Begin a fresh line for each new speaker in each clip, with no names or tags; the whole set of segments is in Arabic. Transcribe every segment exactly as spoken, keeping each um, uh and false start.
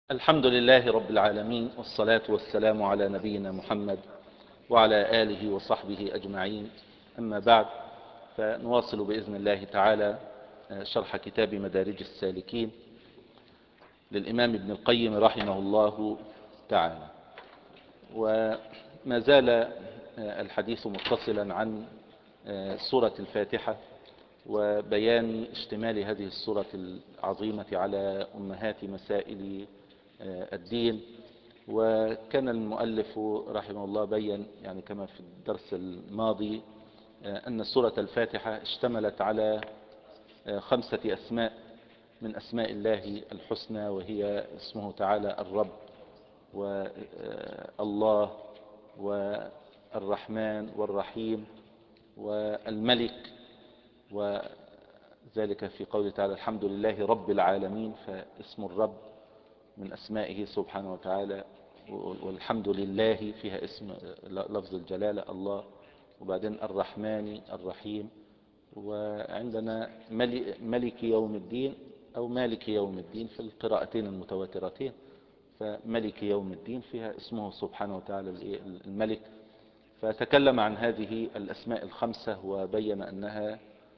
الحمد لله رب العالمين، والصلاة والسلام على نبينا محمد وعلى آله وصحبه أجمعين. أما بعد، فنواصل بإذن الله تعالى شرح كتاب مدارج السالكين للإمام ابن القيم رحمه الله تعالى. وما زال الحديث متصلا عن سورة الفاتحة وبيان اشتمال هذه السورة العظيمة على أمهات مسائل الدين. وكان المؤلف رحمه الله بين يعني كما في الدرس الماضي أن سورة الفاتحة اشتملت على خمسة أسماء من أسماء الله الحسنى، وهي اسمه تعالى الرب والله والرحمن والرحيم والملك، وذلك في قوله تعالى الحمد لله رب العالمين، فاسم الرب من أسمائه سبحانه وتعالى، والحمد لله فيها اسم لفظ الجلالة الله، وبعدين الرحمن الرحيم، وعندنا ملك يوم الدين أو مالك يوم الدين في القراءتين المتواترتين. فملك يوم الدين فيها اسمه سبحانه وتعالى الملك. فتكلم عن هذه الأسماء الخمسة وبين أنها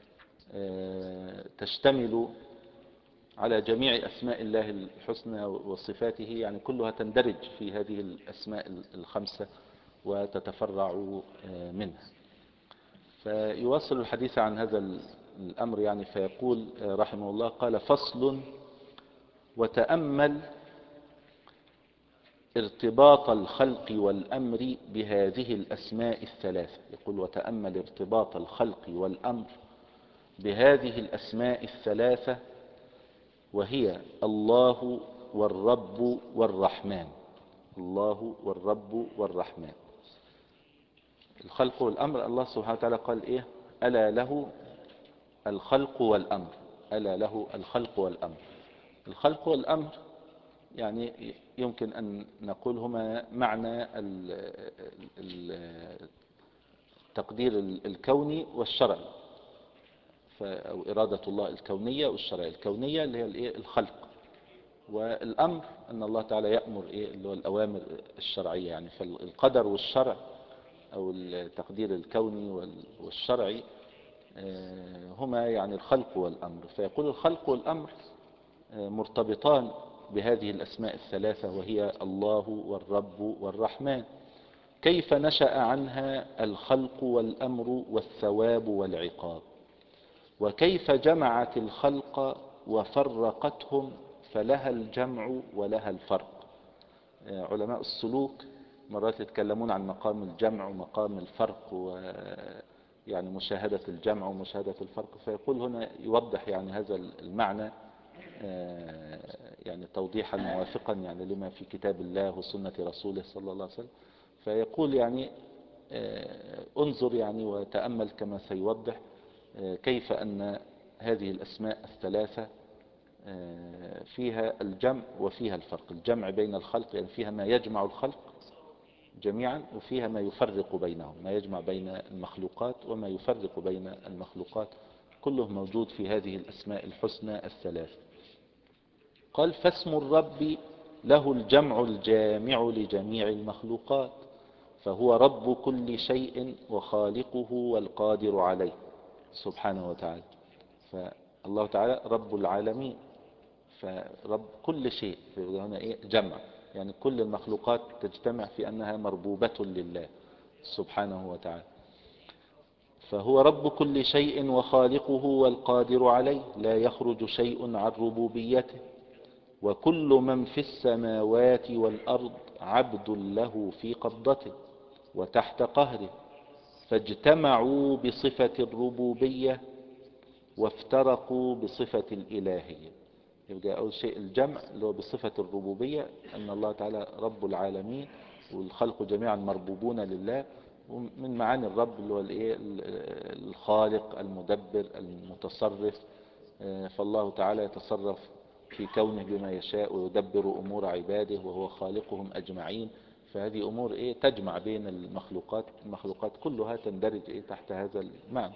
تشتمل على جميع أسماء الله الحسنى وصفاته، يعني كلها تندرج في هذه الأسماء الخمسة وتتفرع منها. فيواصل الحديث عن هذا الأمر يعني فيقول رحمه الله: قال: فصل: وتأمل ارتباط الخلق والأمر بهذه الأسماء الثلاثة. يقول: وتأمل ارتباط الخلق والأمر بهذه الأسماء الثلاثة، وهي الله والرب والرحمن. الله والرب والرحمن. الخلق والأمر، الله سبحانه وتعالى قال إيه؟ ألا له الخلق والأمر. ألا له الخلق والأمر. الخلق والأمر يعني يمكن أن نقول هما معنى التقدير الكوني والشرعي، أو إرادة الله الكونية والشرعية. الكونية اللي هي الخلق، والأمر أن الله تعالى يأمر إيه اللي هو الأوامر الشرعية. يعني فالقدر والشرع أو التقدير الكوني والشرعي هما يعني الخلق والأمر. فيقول الخلق والأمر مرتبطان بهذه الأسماء الثلاثة، وهي الله والرب والرحمن. كيف نشأ عنها الخلق والأمر والثواب والعقاب؟ وكيف جمعت الخلق وفرقتهم فلها الجمع ولها الفرق؟ علماء السلوك مرات يتكلمون عن مقام الجمع ومقام الفرق، ويعني مشاهدة الجمع ومشاهدة الفرق. فيقول هنا يوضح يعني هذا المعنى يعني توضيحا موافقا يعني لما في كتاب الله وسنة رسوله صلى الله عليه وسلم. فيقول يعني انظر يعني وتأمل كما سيوضح كيف أن هذه الأسماء الثلاثة فيها الجمع وفيها الفرق. الجمع بين الخلق يعني فيها ما يجمع الخلق جميعا، وفيها ما يفرق بينهم، ما يجمع بين المخلوقات وما يفرق بين المخلوقات، كله موجود في هذه الأسماء الحسنى الثلاث. قال: فاسم الرب له الجمع الجامع لجميع المخلوقات، فهو رب كل شيء وخالقه والقادر عليه سبحانه وتعالى. فالله تعالى رب العالمين، فرب كل شيء. هنا ايه؟ جمع، يعني كل المخلوقات تجتمع في أنها مربوبة لله سبحانه وتعالى. فهو رب كل شيء وخالقه والقادر عليه، لا يخرج شيء عن ربوبيته، وكل من في السماوات والأرض عبد له في قبضته وتحت قهره، فاجتمعوا بصفة الربوبية وافترقوا بصفة الإلهية. يبقى أول شيء الجمع اللي هو بصفة الربوبية، أن الله تعالى رب العالمين والخلق جميعا مربوبون لله. ومن معاني الرب اللي هو الايه؟ الخالق المدبر المتصرف. فالله تعالى يتصرف في كونه بما يشاء ويدبر أمور عباده وهو خالقهم أجمعين. فهذه أمور إيه؟ تجمع بين المخلوقات. المخلوقات كلها تندرج إيه؟ تحت هذا المعنى.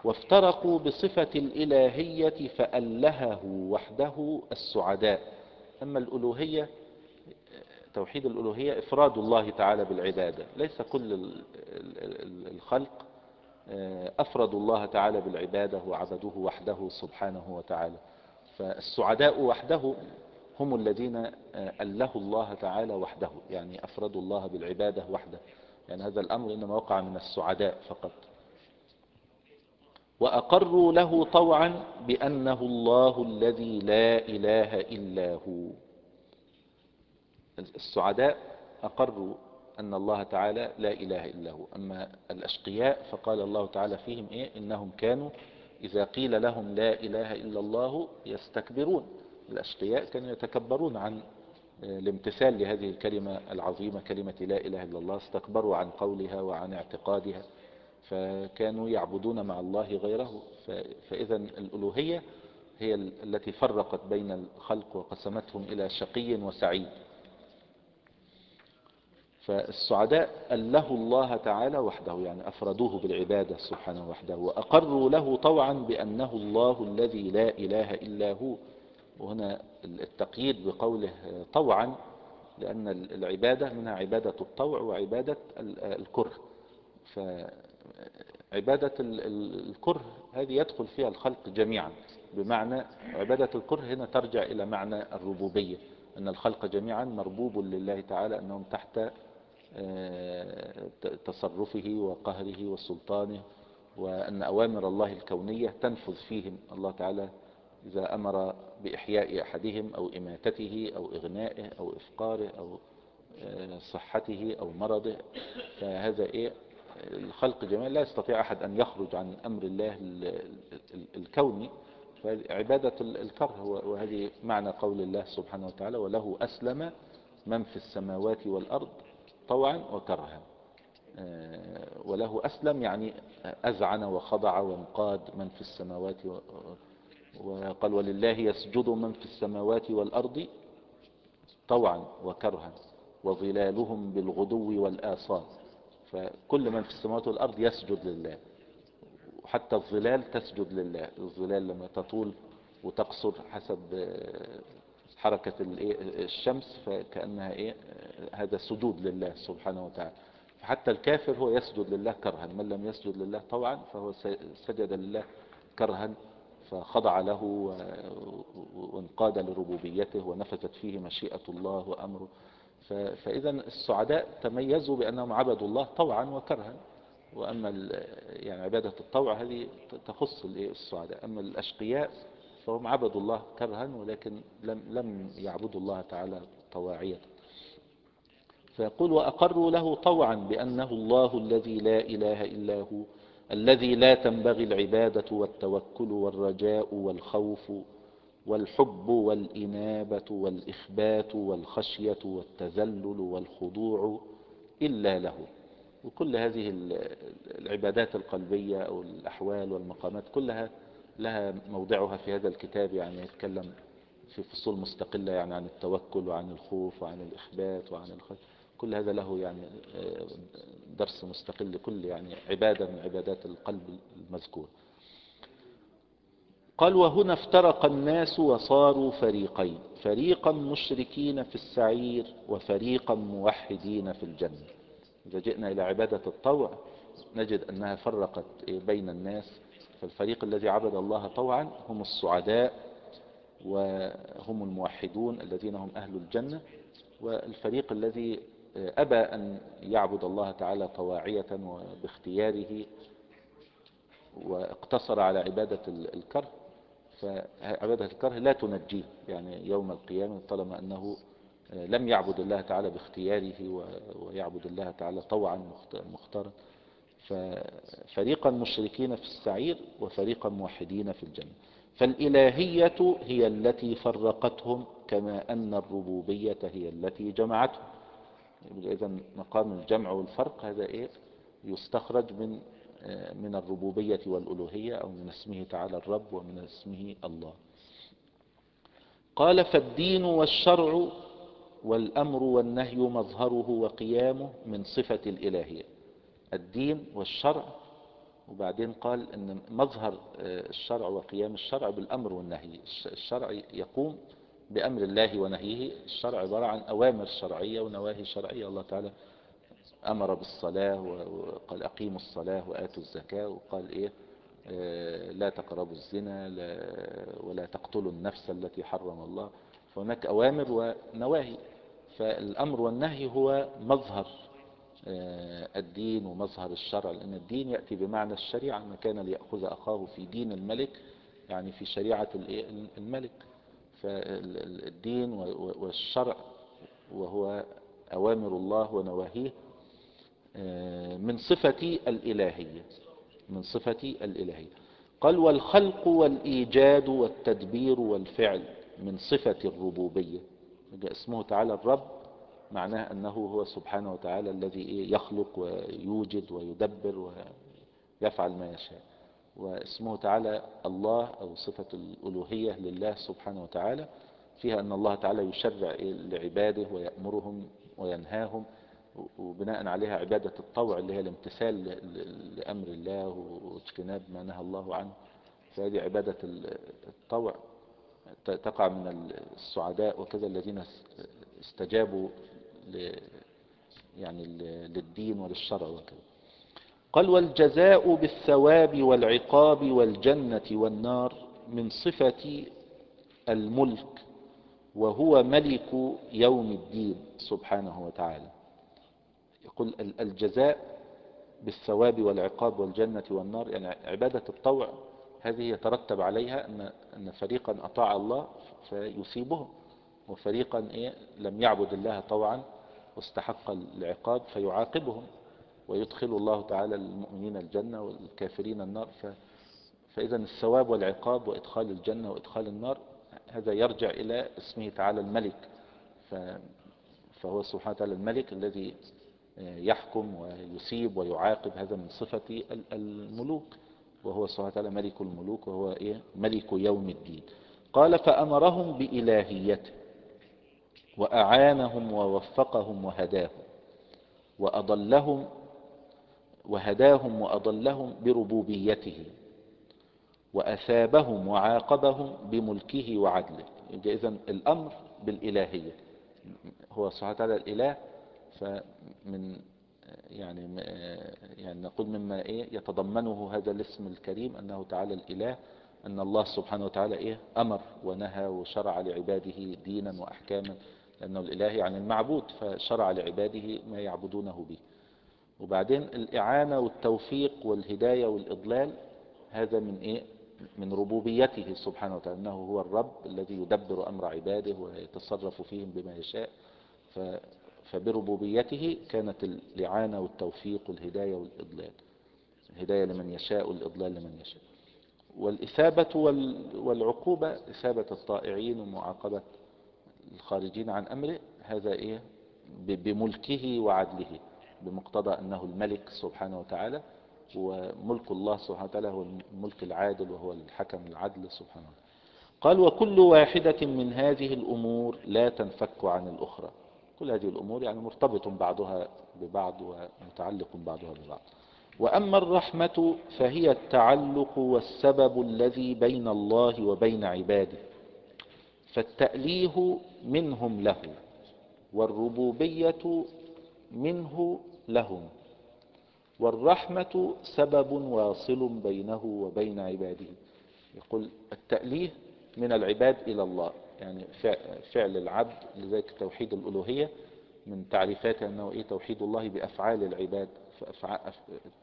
وافترقوا بصفة الإلهية فألهه وحده السعداء، أما الألوهية، توحيد الألوهية إفراد الله تعالى بالعبادة. ليس كل الخلق أفردوا الله تعالى بالعبادة وعبدوه وحده سبحانه وتعالى. فالسعداء وحده هم الذين أله الله تعالى وحده، يعني أفردوا الله بالعبادة وحده. يعني هذا الأمر إنما وقع من السعداء فقط. وأقروا له طوعا بأنه الله الذي لا إله إلا هو. السعداء أقروا أن الله تعالى لا إله إلا هو. أما الأشقياء فقال الله تعالى فيهم إيه؟ إنهم كانوا إذا قيل لهم لا إله إلا الله يستكبرون. الأشقياء كانوا يتكبرون عن الامتثال لهذه الكلمة العظيمة، كلمة لا إله إلا الله، استكبروا عن قولها وعن اعتقادها، فكانوا يعبدون مع الله غيره. فإذا الألوهية هي التي فرقت بين الخلق وقسمتهم إلى شقي وسعيد. فالسعداء أله الله تعالى وحده، يعني أفردوه بالعبادة سبحانه وحده، وأقروا له طوعا بأنه الله الذي لا إله إلا هو. وهنا التقييد بقوله طوعا، لأن العبادة منها عبادة الطوع وعبادة الكره. فعبادة الكره هذه يدخل فيها الخلق جميعا، بمعنى عبادة الكره هنا ترجع إلى معنى الربوبية، أن الخلق جميعا مربوب لله تعالى، أنهم تحت تصرفه وقهره وسلطانه، وأن أوامر الله الكونية تنفذ فيهم. الله تعالى إذا أمر بإحياء أحدهم أو إماتته أو إغنائه أو إفقاره أو صحته أو مرضه، فهذا إيه؟ الخلق جميعا لا يستطيع أحد أن يخرج عن أمر الله الكوني. فعبادة الكره، وهذه معنى قول الله سبحانه وتعالى وله أسلم من في السماوات والأرض طوعا وكرها. وله أسلم يعني أذعن وخضع وانقاد من في السماوات، وقال ولله يسجد من في السماوات والأرض طوعا وكرها وظلالهم بالغدو والآصال. فكل من في السماوات والأرض يسجد لله، وحتى الظلال تسجد لله. الظلال لما تطول وتقصر حسب حركة الشمس فكأنها إيه؟ هذا سجود لله سبحانه وتعالى. فحتى الكافر هو يسجد لله كرها، من لم يسجد لله طوعا فهو سجد لله كرها، فخضع له وانقاد لربوبيته ونفذت فيه مشيئة الله وأمره. فإذا السعداء تميزوا بأنهم عبدوا الله طوعا وكرها. وأما يعني عبادة الطوع هذه تخص السعداء. أما الأشقياء فهم عبدوا الله كرها، ولكن لم لم يعبدوا الله تعالى طواعية. فيقول وأقروا له طوعا بأنه الله الذي لا إله إلا هو، الذي لا تنبغي العبادة والتوكل والرجاء والخوف والحب والإنابة والإخبات والخشية والتذلل والخضوع إلا له. وكل هذه العبادات القلبية أو الأحوال والمقامات كلها لها موضعها في هذا الكتاب، يعني يتكلم في فصول مستقلة يعني عن التوكل وعن الخوف وعن الإخبات وعن الخشية. كل هذا له يعني درس مستقل، كل يعني عبادة من عبادات القلب المذكور. قال وهنا افترق الناس وصاروا فريقين، فريقا مشركين في السعير وفريقا موحدين في الجنة. إذا جئنا إلى عبادة الطوع نجد أنها فرقت بين الناس. فالفريق الذي عبد الله طوعا هم السعداء وهم الموحدون الذين هم أهل الجنة، والفريق الذي أبى أن يعبد الله تعالى طواعية وباختياره واقتصر على عبادة الكره، فعبادة الكره لا تنجيه يعني يوم القيامة طالما أنه لم يعبد الله تعالى باختياره ويعبد الله تعالى طوعا مختارا. ففريقا مشركين في السعير وفريقا موحدين في الجنة. فالإلهية هي التي فرقتهم كما أن الربوبية هي التي جمعتهم. إذا مقام الجمع والفرق هذا إيه؟ يستخرج من من الربوبية والألوهية، أو من اسمه تعالى الرب ومن اسمه الله. قال فالدين والشرع والأمر والنهي مظهره وقيامه من صفة الإلهية. الدين والشرع، وبعدين قال أن مظهر الشرع وقيام الشرع بالأمر والنهي. الشرع يقوم بأمر الله ونهيه. الشرع عبارة عن أوامر شرعية ونواهي شرعية. الله تعالى أمر بالصلاة وقال أقيموا الصلاة وآتوا الزكاة، وقال إيه آه لا تقربوا الزنا لا ولا تقتلوا النفس التي حرم الله. فهناك أوامر ونواهي. فالأمر والنهي هو مظهر آه الدين ومظهر الشرع، لأن الدين يأتي بمعنى الشريعة. ما كان ليأخذ أخاه في دين الملك، يعني في شريعة الملك. فالدين والشرع وهو أوامر الله ونواهيه من صفة الإلهية، من صفة الإلهية. قال والخلق والإيجاد والتدبير والفعل من صفة الربوبية. اسمه تعالى الرب، معناه أنه هو سبحانه وتعالى الذي يخلق ويوجد ويدبر ويفعل ما يشاء. واسمه تعالى الله أو صفة الألوهية لله سبحانه وتعالى فيها أن الله تعالى يشرع لعباده ويأمرهم وينهاهم، وبناء عليها عبادة الطوع اللي هي الامتثال لأمر الله واجتناب ما نهى الله عنه. فهذه عبادة الطوع تقع من السعداء وكذا الذين استجابوا يعني للدين وللشرع وكذا. قال والجزاء بالثواب والعقاب والجنة والنار من صفة الملك، وهو ملك يوم الدين سبحانه وتعالى. يقول الجزاء بالثواب والعقاب والجنة والنار، يعني عبادة الطوع هذه يترتب عليها أن أن فريقا أطاع الله فيثيبهم، وفريقا إيه لم يعبد الله طوعا واستحق العقاب فيعاقبهم، ويدخل الله تعالى المؤمنين الجنة والكافرين النار. فإذا الثواب والعقاب وإدخال الجنة وإدخال النار هذا يرجع إلى اسمه تعالى الملك. فهو سبحانه وتعالى الملك الذي يحكم ويثيب ويعاقب، هذا من صفة الملوك، وهو سبحانه وتعالى ملك الملوك وهو إيه ملك يوم الدين. قال فأمرهم بإلهيته وأعانهم ووفقهم وهداهم وأضلهم وهداهم وأضلهم بربوبيته، وأثابهم وعاقبهم بملكه وعدله. إذن الأمر بالإلهية، هو سبحانه وتعالى الإله. فمن يعني يعني نقول مما إيه يتضمنه هذا الاسم الكريم أنه تعالى الإله، أن الله سبحانه وتعالى إيه أمر ونهى وشرع لعباده دينا وأحكاما، لأنه الإله يعني المعبود، فشرع لعباده ما يعبدونه به. وبعدين الإعانة والتوفيق والهداية والإضلال هذا من إيه من ربوبيته سبحانه وتعالى، أنه هو الرب الذي يدبر أمر عباده ويتصرف فيهم بما يشاء. فبربوبيته كانت الإعانة والتوفيق والهداية والإضلال، الهداية لمن يشاء والإضلال لمن يشاء. والإثابة والعقوبة، إثابة الطائعين ومعاقبة الخارجين عن أمره، هذا إيه بملكه وعدله، بمقتضى أنه الملك سبحانه وتعالى، وملك الله سبحانه وتعالى هو الملك العادل وهو الحكم العدل سبحانه وتعالى. قال وكل واحدة من هذه الأمور لا تنفك عن الأخرى. كل هذه الأمور يعني مرتبط بعضها ببعض ومتعلق بعضها ببعض. وأما الرحمة فهي التعلق والسبب الذي بين الله وبين عباده، فالتأليه منهم له، والربوبية منه لهم، والرحمة سبب واصل بينه وبين عباده. يقول التأليه من العباد إلى الله، يعني فعل العبد، لذلك توحيد الألوهية من تعريفاته أنه إيه توحيد الله بأفعال العباد. فأفعال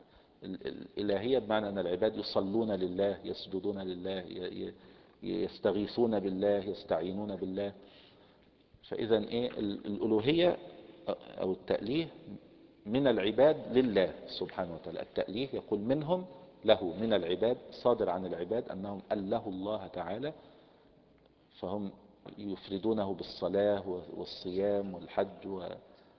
الإلهية بمعنى أن العباد يصلون لله، يسجدون لله، يستغيثون بالله، يستعينون بالله. فإذا إيه الألوهية أو التأليه من العباد لله سبحانه وتعالى. التأليه يقول منهم له، من العباد، صادر عن العباد أنهم أله الله تعالى، فهم يفردونه بالصلاة والصيام والحج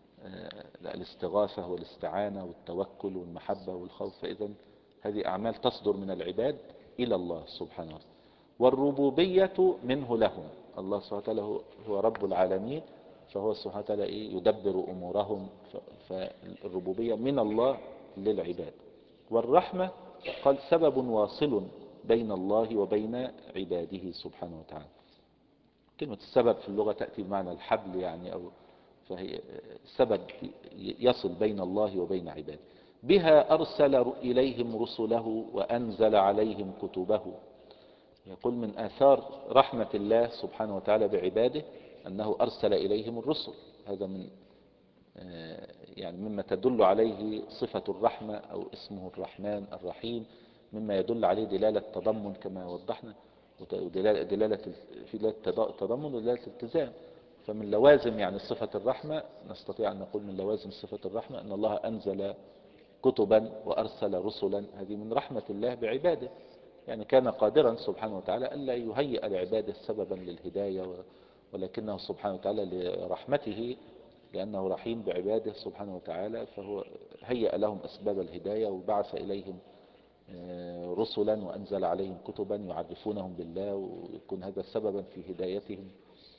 والاستغاثة والاستعانة والتوكل والمحبة والخوف. فإذا هذه أعمال تصدر من العباد إلى الله سبحانه وتعالى. والربوبية منه لهم، الله سبحانه وتعالى هو رب العالمين، فهو سبحانه وتعالى يدبر أمورهم. فالربوبية من الله للعباد. والرحمة قال سبب واصل بين الله وبين عباده سبحانه وتعالى. كلمة السبب في اللغة تأتي بمعنى الحبل يعني، أو فهي سبب يصل بين الله وبين عباده. بها أرسل إليهم رسله وأنزل عليهم كتبه. يقول من آثار رحمة الله سبحانه وتعالى بعباده أنه أرسل إليهم الرسل. هذا من يعني مما تدل عليه صفة الرحمة أو اسمه الرحمن الرحيم، مما يدل عليه دلالة تضمن كما وضحنا، ودلالة دلالة في دلالة تضمن ودلالة التزام. فمن لوازم يعني صفة الرحمة، نستطيع أن نقول من لوازم صفة الرحمة أن الله أنزل كتبا وأرسل رسلا. هذه من رحمة الله بعباده، يعني كان قادرا سبحانه وتعالى ألا يهيئ لعباده سببا للهداية، ولكنه سبحانه وتعالى لرحمته لأنه رحيم بعباده سبحانه وتعالى، فهو هيأ لهم أسباب الهداية وبعث إليهم رسلا وأنزل عليهم كتبا يعرفونهم بالله، ويكون هذا سببا في هدايتهم.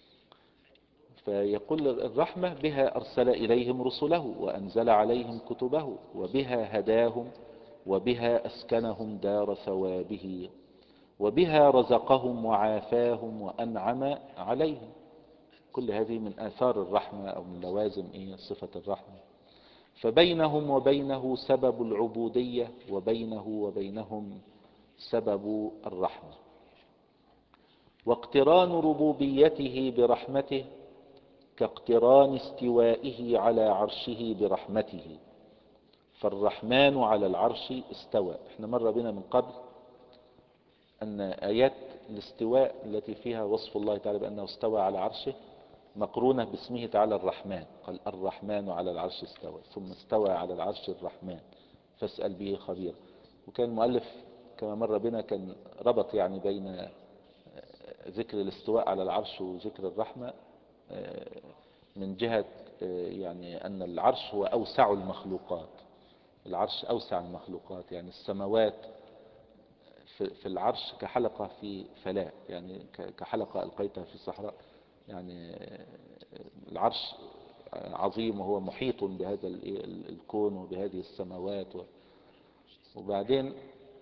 فيقول الرحمة بها أرسل إليهم رسله وأنزل عليهم كتبه وبها هداهم وبها أسكنهم دار ثوابه وبها رزقهم وعافاهم وأنعم عليهم. كل هذه من آثار الرحمة أو من لوازم إيه صفة الرحمة. فبينهم وبينه سبب العبودية وبينه وبينهم سبب الرحمة. واقتران ربوبيته برحمته كاقتران استوائه على عرشه برحمته، فالرحمن على العرش استوى. احنا مر بنا من قبل أن آيات الاستواء التي فيها وصف الله تعالى بأنه استوى على عرشه مقرونة باسمه تعالى الرحمن. قال الرحمن على العرش استوى، ثم استوى على العرش الرحمن فاسأل به خبيرا. وكان المؤلف كما مر بنا كان ربط يعني بين ذكر الاستواء على العرش وذكر الرحمة من جهة يعني أن العرش هو أوسع المخلوقات. العرش أوسع المخلوقات، يعني السماوات في العرش كحلقة في فلاة، يعني كحلقة ألقيتها في الصحراء. يعني العرش عظيم وهو محيط بهذا الكون وبهذه السماوات. وبعدين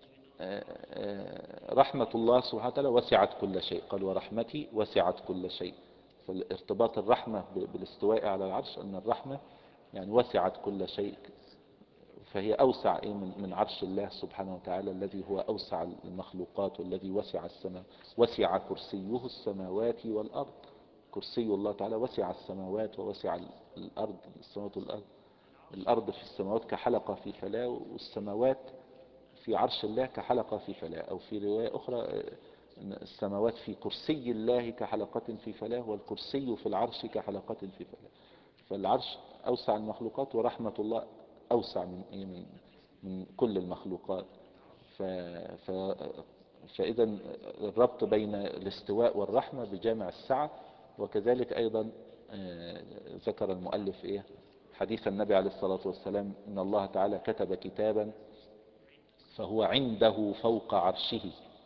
رحمة الله سبحانه وتعالى وسعت كل شيء، قال ورحمتي وسعت كل شيء. فالارتباط الرحمة بالاستواء على العرش أن الرحمة يعني وسعت كل شيء، فهي أوسع من عرش الله سبحانه وتعالى الذي هو أوسع المخلوقات والذي وسع السماء. وسع كرسيه السماوات والأرض. كرسي الله تعالى وسع السماوات ووسع الأرض. السماوات والأرض، الأرض في السماوات كحلقة في فلاة، والسماوات في عرش الله كحلقة في فلاة. أو في رواية أخرى السماوات في كرسي الله كحلقة في فلاة، والكرسي في العرش كحلقة في فلاة. فالعرش أوسع المخلوقات، ورحمة الله أوسع من من من كل المخلوقات. ف ف فإذا الربط بين الاستواء والرحمة بجامع السعة. وكذلك أيضا ذكر المؤلف إيه حديث النبي عليه الصلاة والسلام إن الله تعالى كتب كتابا فهو عنده فوق عرشه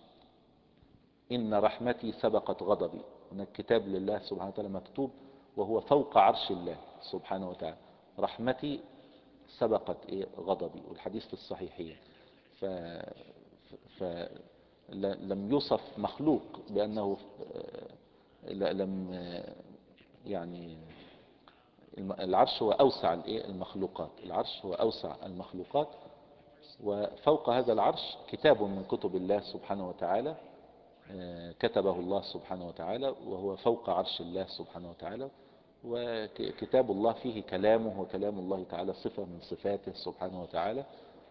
إن رحمتي سبقت غضبي. هناك كتاب لله سبحانه وتعالى مكتوب وهو فوق عرش الله سبحانه وتعالى، رحمتي سبقت إيه غضبي. والحديث في الصحيحين. ف... فلم يوصف مخلوق بأنه لم يعني العرش هو أوسع المخلوقات. العرش هو أوسع المخلوقات، وفوق هذا العرش كتاب من كتب الله سبحانه وتعالى كتبه الله سبحانه وتعالى وهو فوق عرش الله سبحانه وتعالى. وكتاب الله فيه كلامه، وكلام الله تعالى صفة من صفاته سبحانه وتعالى.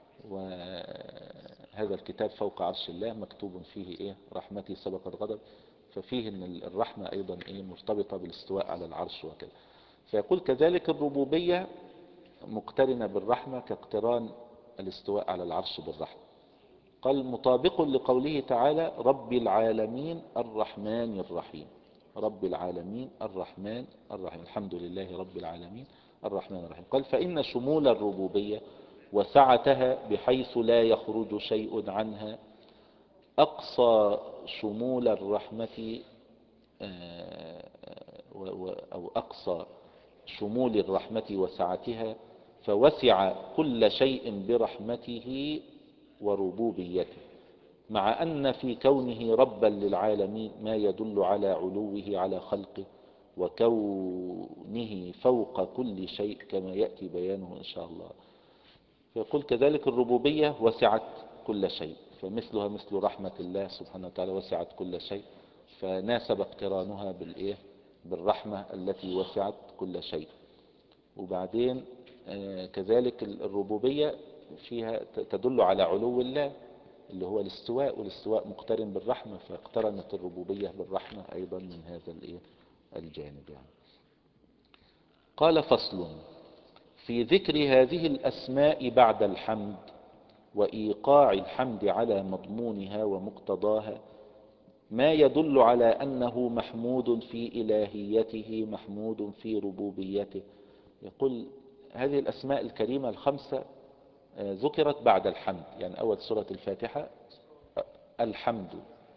وهذا الكتاب فوق عرش الله مكتوب فيه إيه رحمتي سبقت غضب. ففيه ان الرحمة ايضا ايه مرتبطة بالاستواء على العرش وكذا. فيقول كذلك الربوبية مقترنة بالرحمة كاقتران الاستواء على العرش بالرحمة. قال مطابق لقوله تعالى رب العالمين الرحمن الرحيم. رب العالمين الرحمن الرحيم، الحمد لله رب العالمين الرحمن الرحيم. قال فإن شمول الربوبية وسعتها بحيث لا يخرج شيء عنها أقصى شمول الرحمة أو أقصى شمول الرحمة وسعتها، فوسع كل شيء برحمته وربوبيته. مع أن في كونه ربا للعالمين ما يدل على علوه على خلقه وكونه فوق كل شيء كما يأتي بيانه إن شاء الله. فيقول كذلك الربوبية وسعت كل شيء، فمثلها مثل رحمة الله سبحانه وتعالى وسعت كل شيء، فناسب اقترانها بالإيه؟ بالرحمة التي وسعت كل شيء. وبعدين آه كذلك الربوبية فيها تدل على علو الله اللي هو الاستواء، والاستواء مقترن بالرحمة، فاقترنت الربوبية بالرحمة أيضا من هذا الإيه؟ الجانب يعني. قال فصل في ذكر هذه الأسماء بعد الحمد وإيقاع الحمد على مضمونها ومقتضاها ما يدل على أنه محمود في إلهيته محمود في ربوبيته. يقول هذه الأسماء الكريمة الخمسة ذكرت بعد الحمد، يعني أول سورة الفاتحة الحمد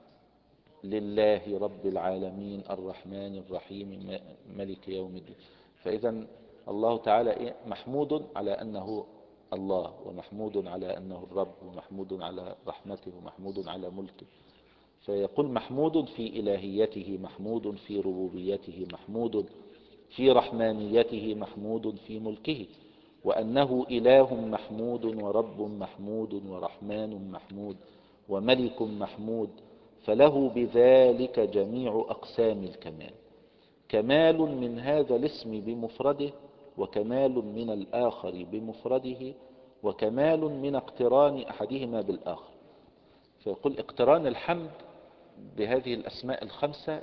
لله رب العالمين الرحمن الرحيم ملك يوم الدين. فإذا الله تعالى محمود على أنه الله، ومحمود على أنه الرب، ومحمود على رحمته، ومحمود على ملكه. فيقول محمود في إلهيته محمود في ربوبيته محمود في رحمانيته محمود في ملكه، وأنه إله محمود ورب محمود ورحمن محمود وملك محمود، فله بذلك جميع أقسام الكمال، كمال من هذا الاسم بمفرده، وكمال من الآخر بمفرده، وكمال من اقتران أحدهما بالآخر. فيقول اقتران الحمد بهذه الأسماء الخمسة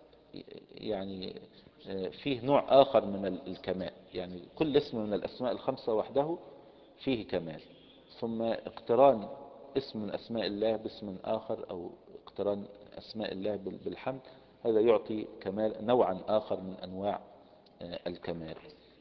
يعني فيه نوع آخر من الكمال، يعني كل اسم من الأسماء الخمسة وحده فيه كمال، ثم اقتران اسم من أسماء الله باسم آخر أو اقتران أسماء الله بالحمد، هذا يعطي كمال نوعا آخر من أنواع الكمال.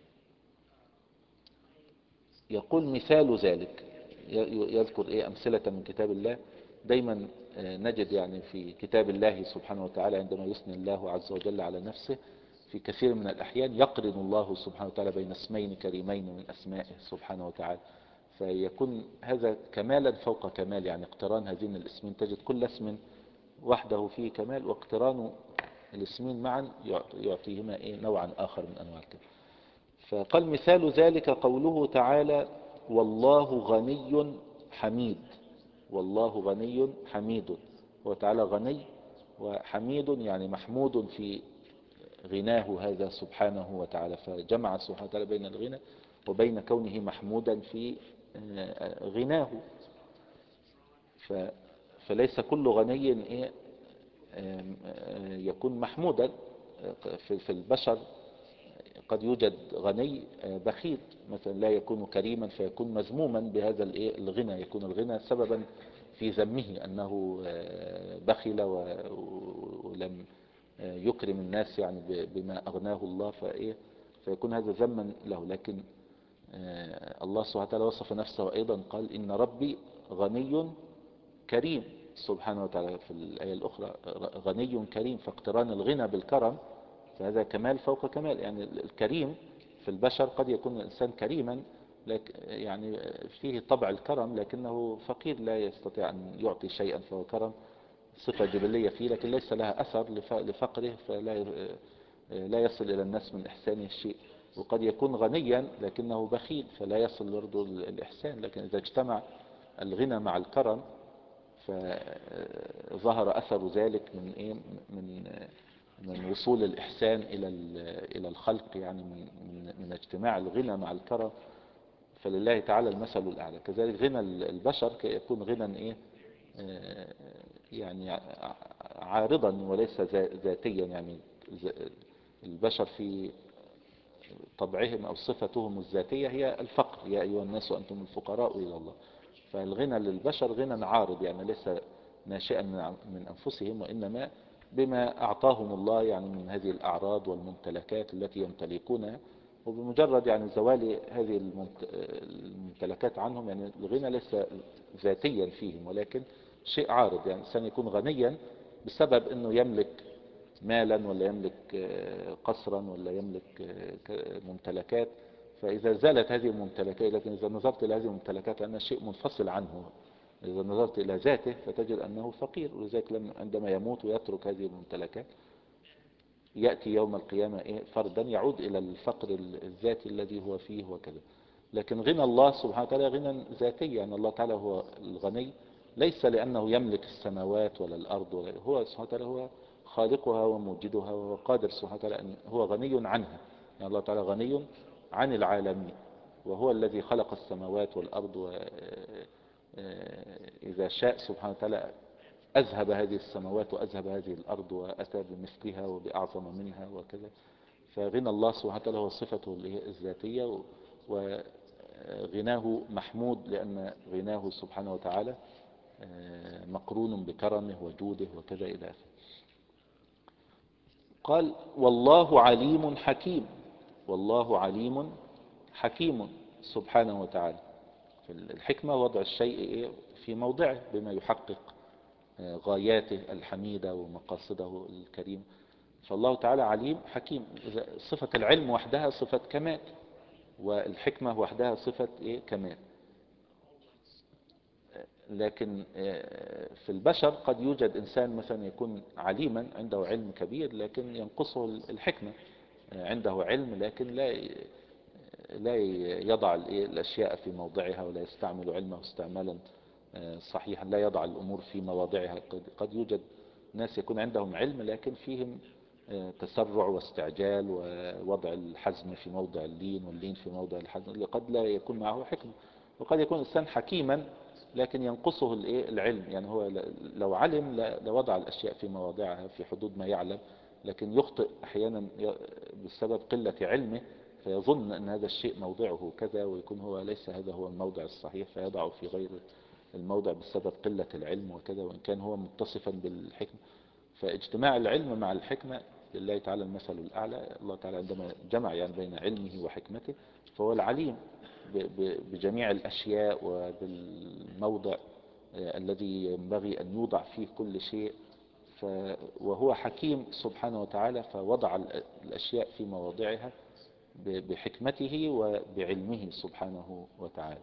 يقول مثال ذلك، يذكر إيه أمثلة من كتاب الله. دايما نجد يعني في كتاب الله سبحانه وتعالى عندما يثني الله عز وجل على نفسه في كثير من الأحيان يقرن الله سبحانه وتعالى بين اسمين كريمين من أسمائه سبحانه وتعالى، فيكون هذا كمالا فوق كمال، يعني اقتران هذين الاسمين تجد كل اسم وحده فيه كمال، واقتران الاسمين معا يعطيهما إيه نوعا آخر من أنواع الكمال. فقال مثال ذلك قوله تعالى والله غني حميد، والله غني حميد، وتعالى غني وحميد يعني محمود في غناه هذا سبحانه وتعالى، فجمع سبحانه وتعالى بين الغنى وبين كونه محمودا في غناه. فليس كل غني يكون محمودا، في البشر قد يوجد غني بخيل مثلا لا يكون كريما فيكون مذموما بهذا الغنى، يكون الغنى سببا في ذمه أنه بخل ولم يكرم الناس يعني بما أغناه الله، فإيه فيكون هذا ذما له. لكن الله سبحانه وتعالى وصف نفسه أيضا قال إن ربي غني كريم سبحانه وتعالى في الآية الأخرى غني كريم، فاقتران الغنى بالكرم فهذا كمال فوق كمال. يعني الكريم في البشر قد يكون الإنسان كريما يعني فيه طبع الكرم لكنه فقير لا يستطيع أن يعطي شيئا، فهو كرم صفة جبلية فيه لكن ليس لها أثر لفقره فلا لا يصل إلى الناس من إحسانه الشيء. وقد يكون غنيا لكنه بخيل فلا يصل برضه الإحسان، لكن إذا اجتمع الغنى مع الكرم فظهر أثر ذلك من إيه من من وصول الإحسان إلى إلى الخلق، يعني من من اجتماع الغنى مع الكرم، فلله تعالى المثل الأعلى. كذلك غنى البشر يكون غنى إيه يعني عارضا وليس ذاتيا، يعني البشر في طبعهم أو صفتهم الذاتية هي الفقر، يا أيها الناس وأنتم الفقراء إلى الله. فالغنى للبشر غنى عارض يعني ليس ناشئا من أنفسهم، وإنما بما أعطاهم الله يعني من هذه الأعراض والممتلكات التي يمتلكونها، وبمجرد يعني زوال هذه الممتلكات عنهم يعني الغنى ليس ذاتيا فيهم ولكن شيء عارض. يعني الإنسان يكون غنيا بسبب أنه يملك مالا ولا يملك قصرا ولا يملك ممتلكات، فإذا زالت هذه الممتلكات، لكن إذا نظرت إلى هذه الممتلكات أنها شيء منفصل عنه إذا نظرت إلى ذاته فتجد أنه فقير، ولذلك لما عندما يموت ويترك هذه الممتلكات يأتي يوم القيامة إيه فردا يعود إلى الفقر الذاتي الذي هو فيه وكذا. لكن غنى الله سبحانه وتعالى غنى ذاتي، يعني الله تعالى هو الغني ليس لأنه يملك السماوات ولا الأرض ولا، هو سبحانه وتعالى هو خالقها وموجدها، وهو قادر سبحانه وتعالى أن هو غني عنها. يعني الله تعالى غني عن العالمين، وهو الذي خلق السماوات والأرض، وإذا شاء سبحانه وتعالى أذهب هذه السماوات وأذهب هذه الأرض وأتى بمثلها وبأعظم منها وكذا. فغنى الله سبحانه وتعالى هو صفته الذاتية، وغناه محمود لأن غناه سبحانه وتعالى مقرون بكرمه وجوده وكذا إلى آخره. قال والله عليم حكيم، والله عليم حكيم سبحانه وتعالى. الحكمة وضع الشيء في موضعه بما يحقق غاياته الحميدة ومقاصده الكريمة. فالله تعالى عليم حكيم. صفة العلم وحدها صفة كمال، والحكمة وحدها صفة إيه كمال. لكن في البشر قد يوجد إنسان مثلا يكون عليما عنده علم كبير لكن ينقصه الحكمة، عنده علم لكن لا لا يضع الأشياء في موضعها ولا يستعمل علمه استعمالا صحيحا، لا يضع الأمور في مواضعها. قد يوجد ناس يكون عندهم علم لكن فيهم تسرع واستعجال ووضع الحزم في موضع اللين واللين في موضع الحزم، قد لا يكون معه حكمة. وقد يكون إنسان حكيما لكن ينقصه العلم، يعني هو لو علم لوضع الأشياء في مواضعها في حدود ما يعلم، لكن يخطئ أحيانا بسبب قلة علمه، فيظن أن هذا الشيء موضعه كذا ويكون هو ليس هذا هو الموضع الصحيح، فيضعه في غير الموضع بسبب قلة العلم وكذا، وإن كان هو متصفا بالحكمة. فاجتماع العلم مع الحكمة لله تعالى المثل الأعلى. الله تعالى عندما جمع يعني بين علمه وحكمته فهو العليم بجميع الأشياء وبالموضع الذي ينبغي أن يوضع فيه كل شيء، وهو حكيم سبحانه وتعالى فوضع الأشياء في مواضعها بحكمته وبعلمه سبحانه وتعالى.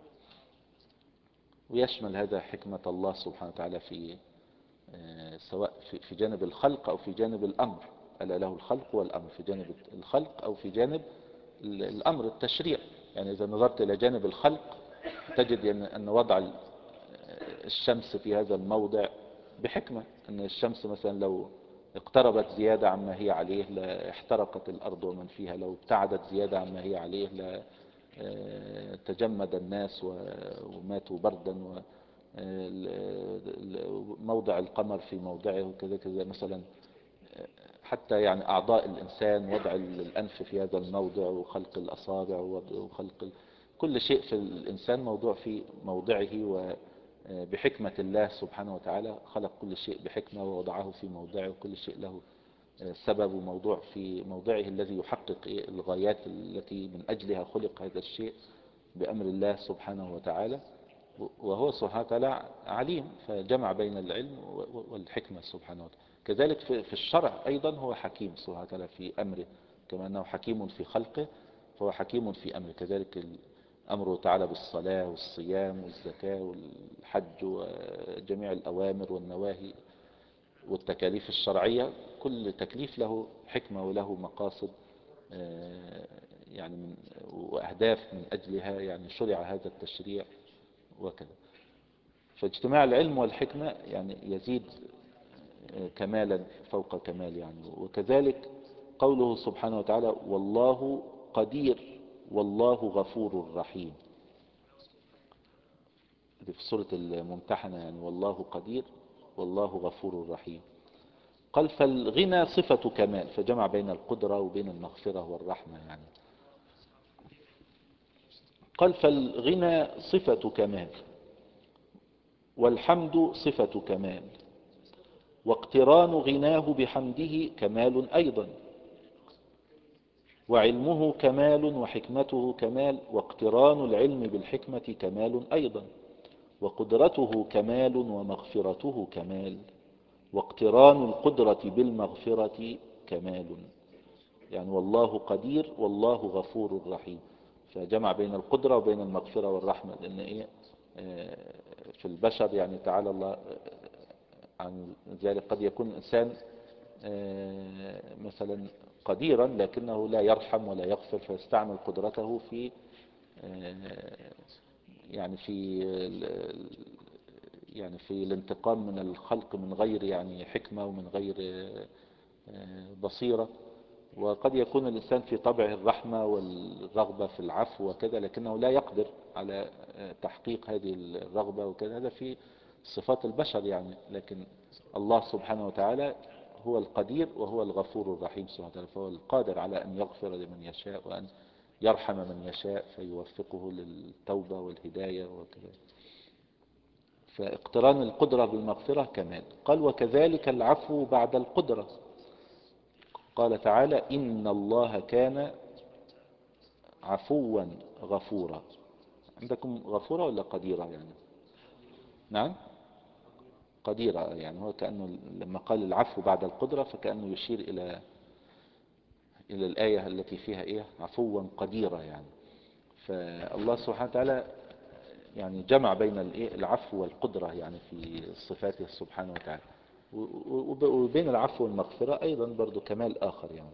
ويشمل هذا حكمة الله سبحانه وتعالى في سواء في جانب الخلق أو في جانب الأمر. ألا له الخلق والأمر، في جانب الخلق أو في جانب الأمر التشريع. يعني إذا نظرت إلى جانب الخلق تجد أن وضع الشمس في هذا الموضع بحكمة، أن الشمس مثلا لو اقتربت زيادة عما هي عليه لاحترقت الأرض ومن فيها، لو ابتعدت زيادة عما هي عليه لا تجمد الناس وماتوا بردا. موضع القمر في موضعه وكذا كذا مثلا، حتى يعني أعضاء الإنسان وضع الأنف في هذا الموضع وخلق الأصابع وخلق كل شيء في الإنسان موضوع في موضعه، وبحكمة الله سبحانه وتعالى خلق كل شيء بحكمة ووضعه في موضعه، وكل شيء له سبب وموضوع في موضعه الذي يحقق الغايات التي من أجلها خلق هذا الشيء بأمر الله سبحانه وتعالى. وهو سبحانه وتعالى عليم فجمع بين العلم والحكمة سبحانه وتعالى. كذلك في الشرع أيضا هو حكيم سبحانه وتعالى في أمره، كما أنه حكيم في خلقه فهو حكيم في أمره. كذلك أمره تعالى بالصلاة والصيام والزكاة والحج وجميع الأوامر والنواهي والتكاليف الشرعية، كل تكليف له حكمة وله مقاصد يعني من وأهداف من أجلها يعني شرع هذا التشريع وكذا. فاجتماع العلم والحكمة يعني يزيد كمالا فوق كمال يعني. وكذلك قوله سبحانه وتعالى والله قدير والله غفور رحيم، في سورة الممتحنة يعني والله قدير والله غفور رحيم. قال فالغنى صفة كمال، فجمع بين القدرة وبين المغفرة والرحمة يعني. قال فالغنى صفة كمال والحمد صفة كمال، واقتران غناه بحمده كمال أيضا، وعلمه كمال وحكمته كمال، واقتران العلم بالحكمة كمال أيضا، وقدرته كمال ومغفرته كمال، واقتران القدرة بالمغفرة كمال. يعني والله قدير والله غفور رحيم، فجمع بين القدرة وبين المغفرة والرحمة، لأن إيه في البشر يعني تعالى الله عن ذلك. قد يكون الإنسان مثلا قديرا لكنه لا يرحم ولا يغفر، فيستعمل قدرته في يعني في يعني في الانتقام من الخلق من غير يعني حكمة ومن غير بصيرة. وقد يكون الإنسان في طبعه الرحمة والرغبة في العفو وكذا، لكنه لا يقدر على تحقيق هذه الرغبة وكذا. هذا في صفات البشر يعني. لكن الله سبحانه وتعالى هو القدير وهو الغفور الرحيم سبحانه وتعالى، فهو القادر على أن يغفر لمن يشاء وأن يرحم من يشاء فيوفقه للتوبة والهداية وكذا. فاقتران القدرة بالمغفرة كمال. قال وكذلك العفو بعد القدرة. قال تعالى إن الله كان عفوا غفورا. عندكم غفورة ولا قديرة يعني؟ نعم قديرة. يعني هو كأنه لما قال العفو بعد القدرة فكأنه يشير إلى إلى الآية التي فيها إيه عفوا قديرة يعني. فالله سبحانه وتعالى يعني جمع بين العفو والقدرة يعني في صفاته سبحانه وتعالى. وبين العفو والمغفرة أيضا برضو كمال آخر يعني.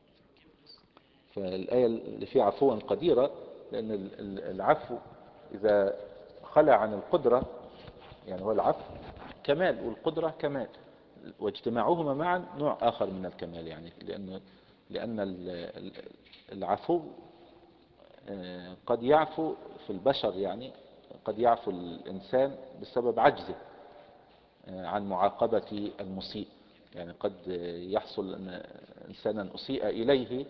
فالآية اللي فيها عفوا قديرة لأن العفو إذا خلع عن القدرة يعني هو العفو كمال والقدرة كمال، واجتماعهما معا نوع آخر من الكمال يعني. لأن لأن العفو قد يعفو في البشر يعني، قد يعفو الإنسان بسبب عجزه عن معاقبة المسيء. يعني قد يحصل أن إنسانا أسيء إليه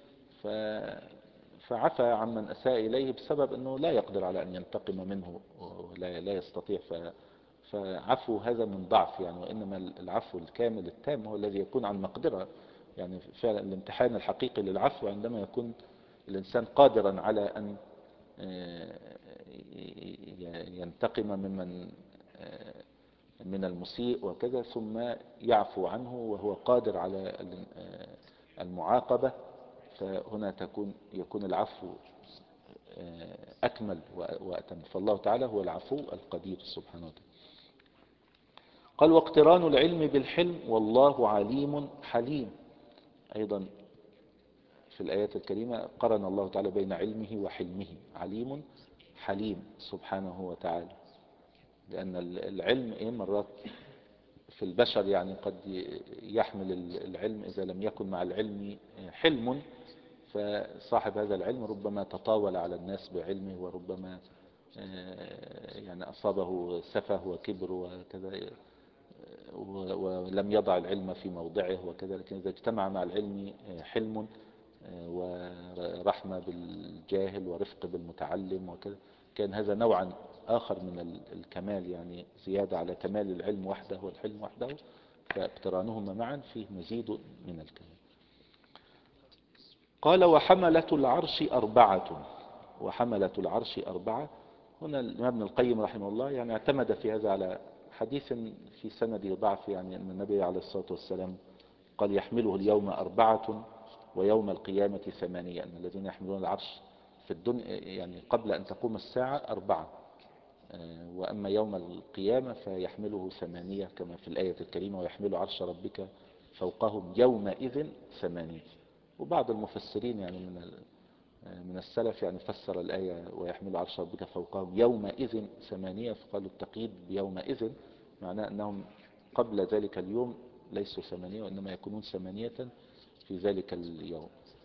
فعفى عمن أساء إليه بسبب أنه لا يقدر على أن ينتقم منه ولا لا يستطيع. فعفو هذا من ضعف يعني. وإنما العفو الكامل التام هو الذي يكون عن مقدرة يعني. فعلا الامتحان الحقيقي للعفو عندما يكون الإنسان قادرا على أن ينتقم ممن من المسيء وكذا ثم يعفو عنه وهو قادر على المعاقبة. فهنا تكون يكون العفو أكمل وأتم. فالله تعالى هو العفو القدير سبحانه وتعالى. قال واقتران العلم بالحلم والله عليم حليم. أيضا في الآيات الكريمة قرن الله تعالى بين علمه وحلمه. عليم حليم سبحانه وتعالى. لأن العلم إيه مرات في البشر يعني قد يحمل العلم إذا لم يكن مع العلم حلم، فصاحب هذا العلم ربما تطاول على الناس بعلمه وربما يعني أصابه سفه وكبر وكذا ولم يضع العلم في موضعه وكذا. لكن إذا اجتمع مع العلم حلم ورحمة بالجاهل ورفق بالمتعلم وكذا كان هذا نوعا آخر من الكمال يعني، زيادة على كمال العلم وحده والحلم وحده. فاقترانهما معا فيه مزيد من الكمال. قال وحملة العرش أربعة. وحملة العرش أربعة. هنا ابن القيم رحمه الله يعني اعتمد في هذا على حديث في سند ضعف يعني أن النبي عليه الصلاة والسلام قال يحمله اليوم أربعة ويوم القيامة ثمانية. أن الذين يحملون العرش في الدنيا يعني قبل أن تقوم الساعة أربعة، وأما يوم القيامة فيحمله ثمانية كما في الآية الكريمة ويحمل عرش ربك فوقهم يومئذ ثمانية. وبعض المفسرين يعني من من السلف يعني فسر الآية ويحمل عرش ربك فوقهم يومئذ ثمانية فقالوا التقييد بيومئذ معناه أنهم قبل ذلك اليوم ليسوا ثمانية وإنما يكونون ثمانية في ذلك اليوم.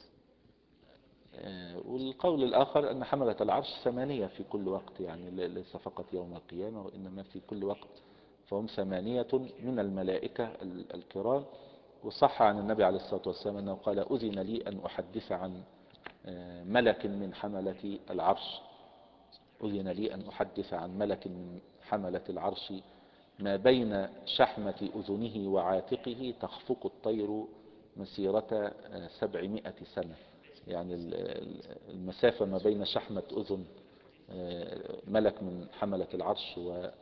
والقول الآخر أن حملة العرش ثمانية في كل وقت يعني ليس فقط يوم القيامة وإنما في كل وقت، فهم ثمانية من الملائكة الكرام. وصح عن النبي عليه الصلاة والسلام أنه قال أذن لي أن أحدث عن ملك من حملة العرش. أذن لي أن أحدث عن ملك من حملة العرش ما بين شحمة أذنه وعاتقه تخفق الطير مسيرة سبعمائة سنة. يعني المسافة ما بين شحمة أذن ملك من حملة العرش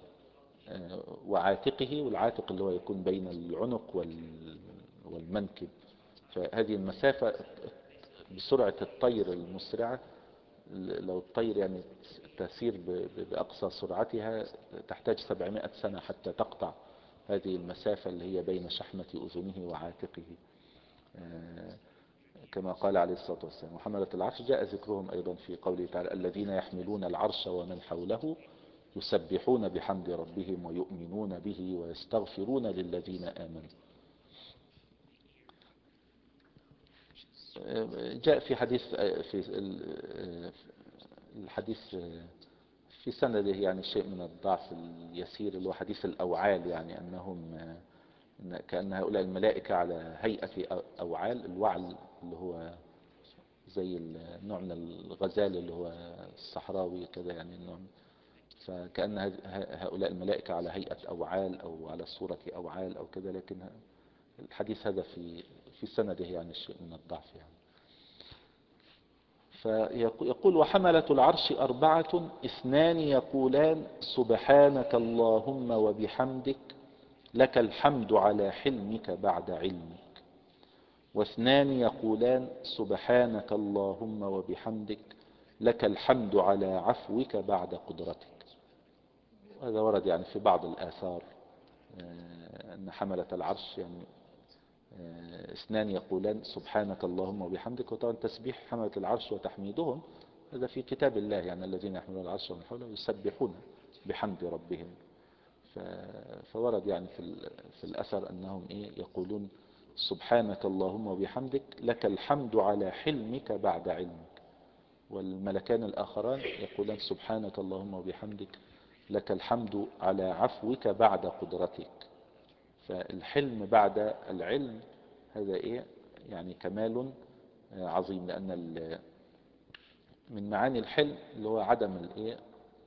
وعاتقه، والعاتق اللي هو يكون بين العنق والمنكب. فهذه المسافة بسرعة الطير المسرعة لو الطير يعني تسير بأقصى سرعتها تحتاج سبعمائة سنة حتى تقطع هذه المسافة اللي هي بين شحمة أذنه وعاتقه، كما قال عليه الصلاة والسلام. وحملة العرش جاء ذكرهم أيضا في قوله تعالى الذين يحملون العرش ومن حوله يسبحون بحمد ربهم ويؤمنون به ويستغفرون للذين آمنوا. جاء في حديث في الحديث في سنده يعني شيء من الضعف اليسير اللي هو حديث الأوعال، يعني أنهم كأن هؤلاء الملائكة على هيئة أوعال. الوعل اللي هو زي النوع من الغزال اللي هو الصحراوي كذا يعني النوع، فكأن هؤلاء الملائكة على هيئة أوعال أو على صورة أوعال أو كذا، لكن الحديث هذا في في سنده يعني شيء من الضعف يعني. فيقول وحملة العرش أربعة اثنان يقولان سبحانك اللهم وبحمدك لك الحمد على حلمك بعد علمك، واثنان يقولان سبحانك اللهم وبحمدك لك الحمد على عفوك بعد قدرتك. هذا ورد يعني في بعض الآثار أن حملة العرش يعني اثنان يقولان سبحانك اللهم وبحمدك. وطبعا تسبيح حملة العرش وتحميدهم هذا في كتاب الله، يعني الذين يحملون العرش ومن حوله يسبحون بحمد ربهم. فورد يعني في في الأثر أنهم إيه يقولون سبحانك اللهم وبحمدك لك الحمد على حلمك بعد علمك، والملكان الآخران يقولان سبحانك اللهم وبحمدك لك الحمد على عفوك بعد قدرتك. فالحلم بعد العلم هذا إيه يعني كمال عظيم، لأن من معاني الحلم اللي هو عدم الإيه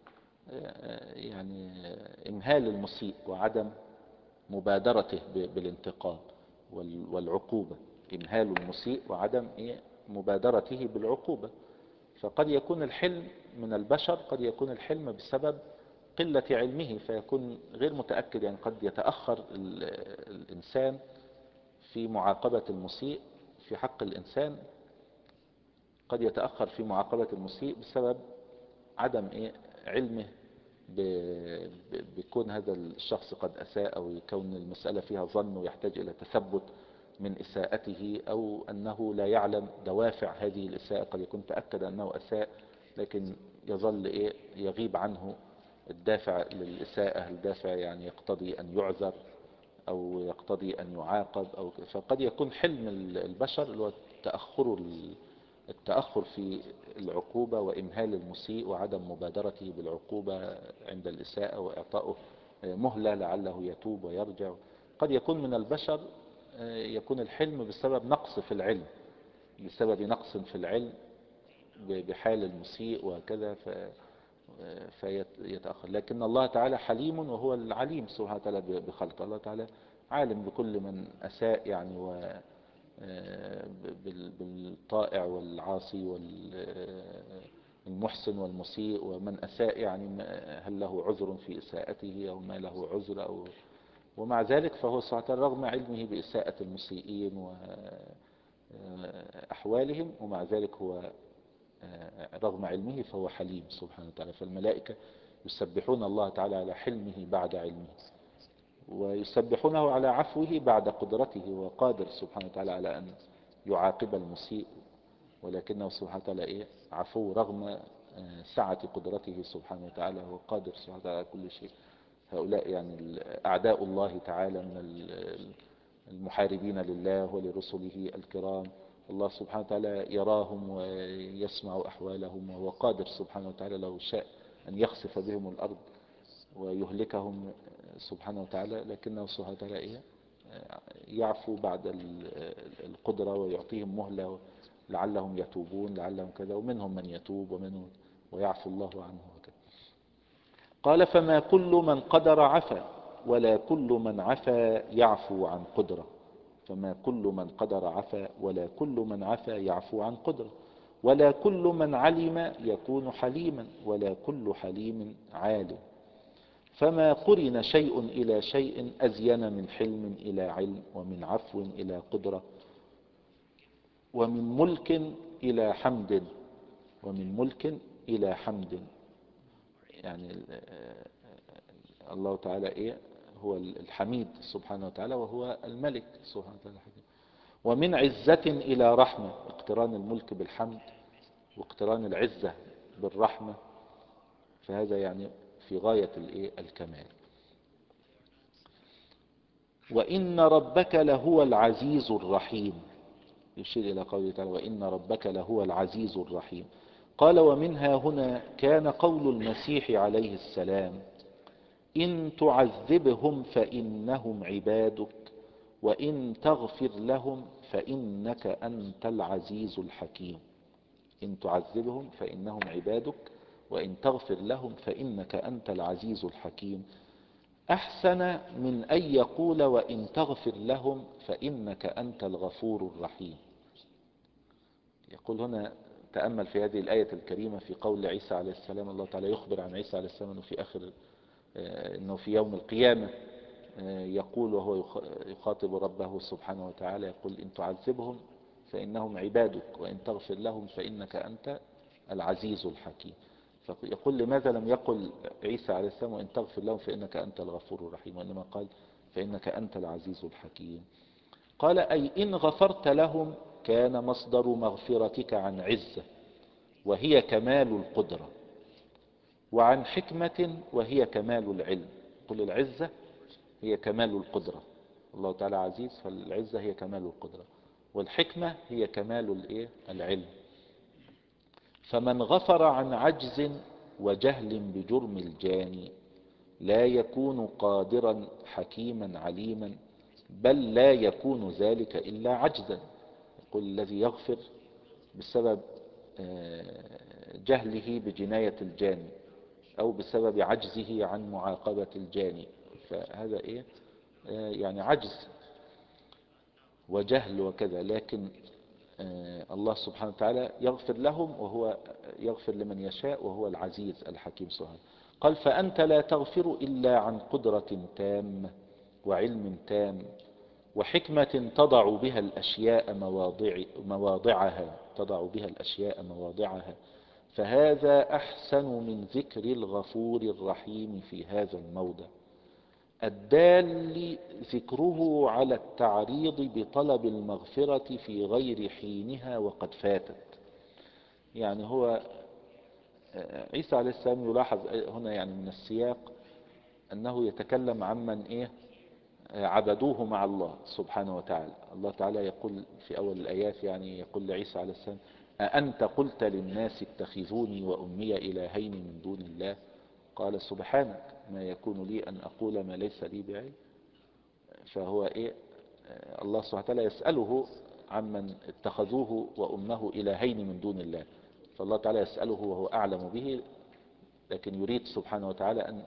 يعني إمهال المسيء وعدم مبادرته بالانتقام والعقوبة. إمهال المسيء وعدم إيه مبادرته بالعقوبة. فقد يكون الحلم من البشر، قد يكون الحلم بسبب قلة علمه فيكون غير متأكد، يعني قد يتأخر الإنسان في معاقبة المسيء في حق الإنسان، قد يتأخر في معاقبة المسيء بسبب عدم إيه علمه بكون هذا الشخص قد أساء، أو يكون المسألة فيها ظن ويحتاج إلى تثبت من إساءته، أو أنه لا يعلم دوافع هذه الإساءة. قد يكون تأكد أنه أساء لكن يظل إيه يغيب عنه الدافع للإساءة، الدافع يعني يقتضي أن يعذر أو يقتضي أن يعاقب أو فقد يكون حلم البشر اللي هو تأخر التأخر في العقوبة وإمهال المسيء وعدم مبادرته بالعقوبة عند الإساءة وإعطائه مهلة لعله يتوب ويرجع. قد يكون من البشر يكون الحلم بسبب نقص في العلم، بسبب نقص في العلم بحال المسيء وكذا فيتأخر. لكن الله تعالى حليم وهو العليم سبحانه وتعالى بخلقه. الله تعالى عالم بكل من أساء يعني و بالطائع والعاصي والمحسن والمسيء، ومن أساء يعني هل له عذر في إساءته أو ما له عذر أو ومع ذلك فهو سبحانه وتعالى رغم علمه بإساءة المسيئين وأحوالهم ومع ذلك هو رغم علمه فهو حليم سبحانه وتعالى. فالملائكة يسبحون الله تعالى على حلمه بعد علمه، ويسبحونه على عفوه بعد قدرته. وقادر سبحانه وتعالى على أن يعاقب المسيء، ولكنه سبحانه وتعالى إيه عفو رغم سعة قدرته سبحانه وتعالى. هو قادر سبحانه وتعالى على كل شيء. هؤلاء يعني أعداء الله تعالى من المحاربين لله ولرسله الكرام، الله سبحانه وتعالى يراهم ويسمع أحوالهم، وهو قادر سبحانه وتعالى لو شاء أن يخسف بهم الأرض ويهلكهم سبحانه وتعالى، لكنه سبحانه وتعالى إيه يعفو بعد القدرة ويعطيهم مهلة لعلهم يتوبون لعلهم كذا، ومنهم من يتوب ومنهم ويعفو الله عنه وكذا. قال فما كل من قدر عفا ولا كل من عفا يعفو عن قدرة. فما كل من قدر عفا ولا كل من عفا يعفو عن قدرة، ولا كل من علم يكون حليما ولا كل حليم عالم. فما قرن شيء إلى شيء أزين من حلم إلى علم، ومن عفو إلى قدرة، ومن ملك إلى حمد، ومن ملك إلى حمد. يعني الله تعالى إيه هو الحميد سبحانه وتعالى، وهو الملك سبحانه وتعالى الحكيم. ومن عزة إلى رحمة، اقتران الملك بالحمد واقتران العزة بالرحمة، فهذا يعني في غاية الكمال. وإن ربك لهو العزيز الرحيم، يشير إلى قوله تعالى وإن ربك لهو العزيز الرحيم. قال ومنها هنا كان قول المسيح عليه السلام إن تعذبهم فإنهم عبادك وإن تغفر لهم فإنك أنت العزيز الحكيم. إن تعذبهم فإنهم عبادك وإن تغفر لهم فإنك أنت العزيز الحكيم، أحسن من أن يقول وإن تغفر لهم فإنك أنت الغفور الرحيم. يقول هنا تأمل في هذه الآية الكريمة في قول عيسى عليه السلام، الله تعالى يخبر عن عيسى عليه السلام أنه في آخر أنه في يوم القيامة يقول وهو يخاطب ربه سبحانه وتعالى، يقول إن تعذبهم فإنهم عبادك وإن تغفر لهم فإنك أنت العزيز الحكيم. فيقول لماذا لم يقل عيسى عليه السلام وإن تغفر لهم فإنك أنت الغفور الرحيم، وإنما قال فإنك أنت العزيز الحكيم؟ قال أي إن غفرت لهم كان مصدر مغفرتك عن عزة وهي كمال القدرة، وعن حكمة وهي كمال العلم. قل العزة هي كمال القدرة، الله تعالى عزيز، فالعزة هي كمال القدرة، والحكمة هي كمال العلم. فمن غفر عن عجز وجهل بجرم الجاني لا يكون قادرا حكيما عليما، بل لا يكون ذلك إلا عجزا. يقول الذي يغفر بسبب جهله بجناية الجاني أو بسبب عجزه عن معاقبة الجاني، فهذا إيه يعني عجز وجهل وكذا. لكن الله سبحانه وتعالى يغفر لهم وهو يغفر لمن يشاء وهو العزيز الحكيم سبحانه. قال فأنت لا تغفر إلا عن قدرة تامة وعلم تام وحكمة تضع بها الأشياء مواضع مواضعها تضع بها الأشياء مواضعها، فهذا أحسن من ذكر الغفور الرحيم في هذا الموضع الدال ذكره على التعريض بطلب المغفرة في غير حينها وقد فاتت. يعني هو عيسى عليه السلام يلاحظ هنا يعني من السياق أنه يتكلم عمن إيه عبدوه مع الله سبحانه وتعالى. الله تعالى يقول في أول الآيات يعني يقول لعيسى عليه السلام أأنت قلت للناس اتخذوني وأمي إلهين من دون الله قال سبحانك ما يكون لي أن أقول ما ليس لي بعلم. فهو إيه الله سبحانه وتعالى يسأله عمن اتخذوه وأمه إلهين من دون الله، فالله تعالى يسأله وهو أعلم به، لكن يريد سبحانه وتعالى أن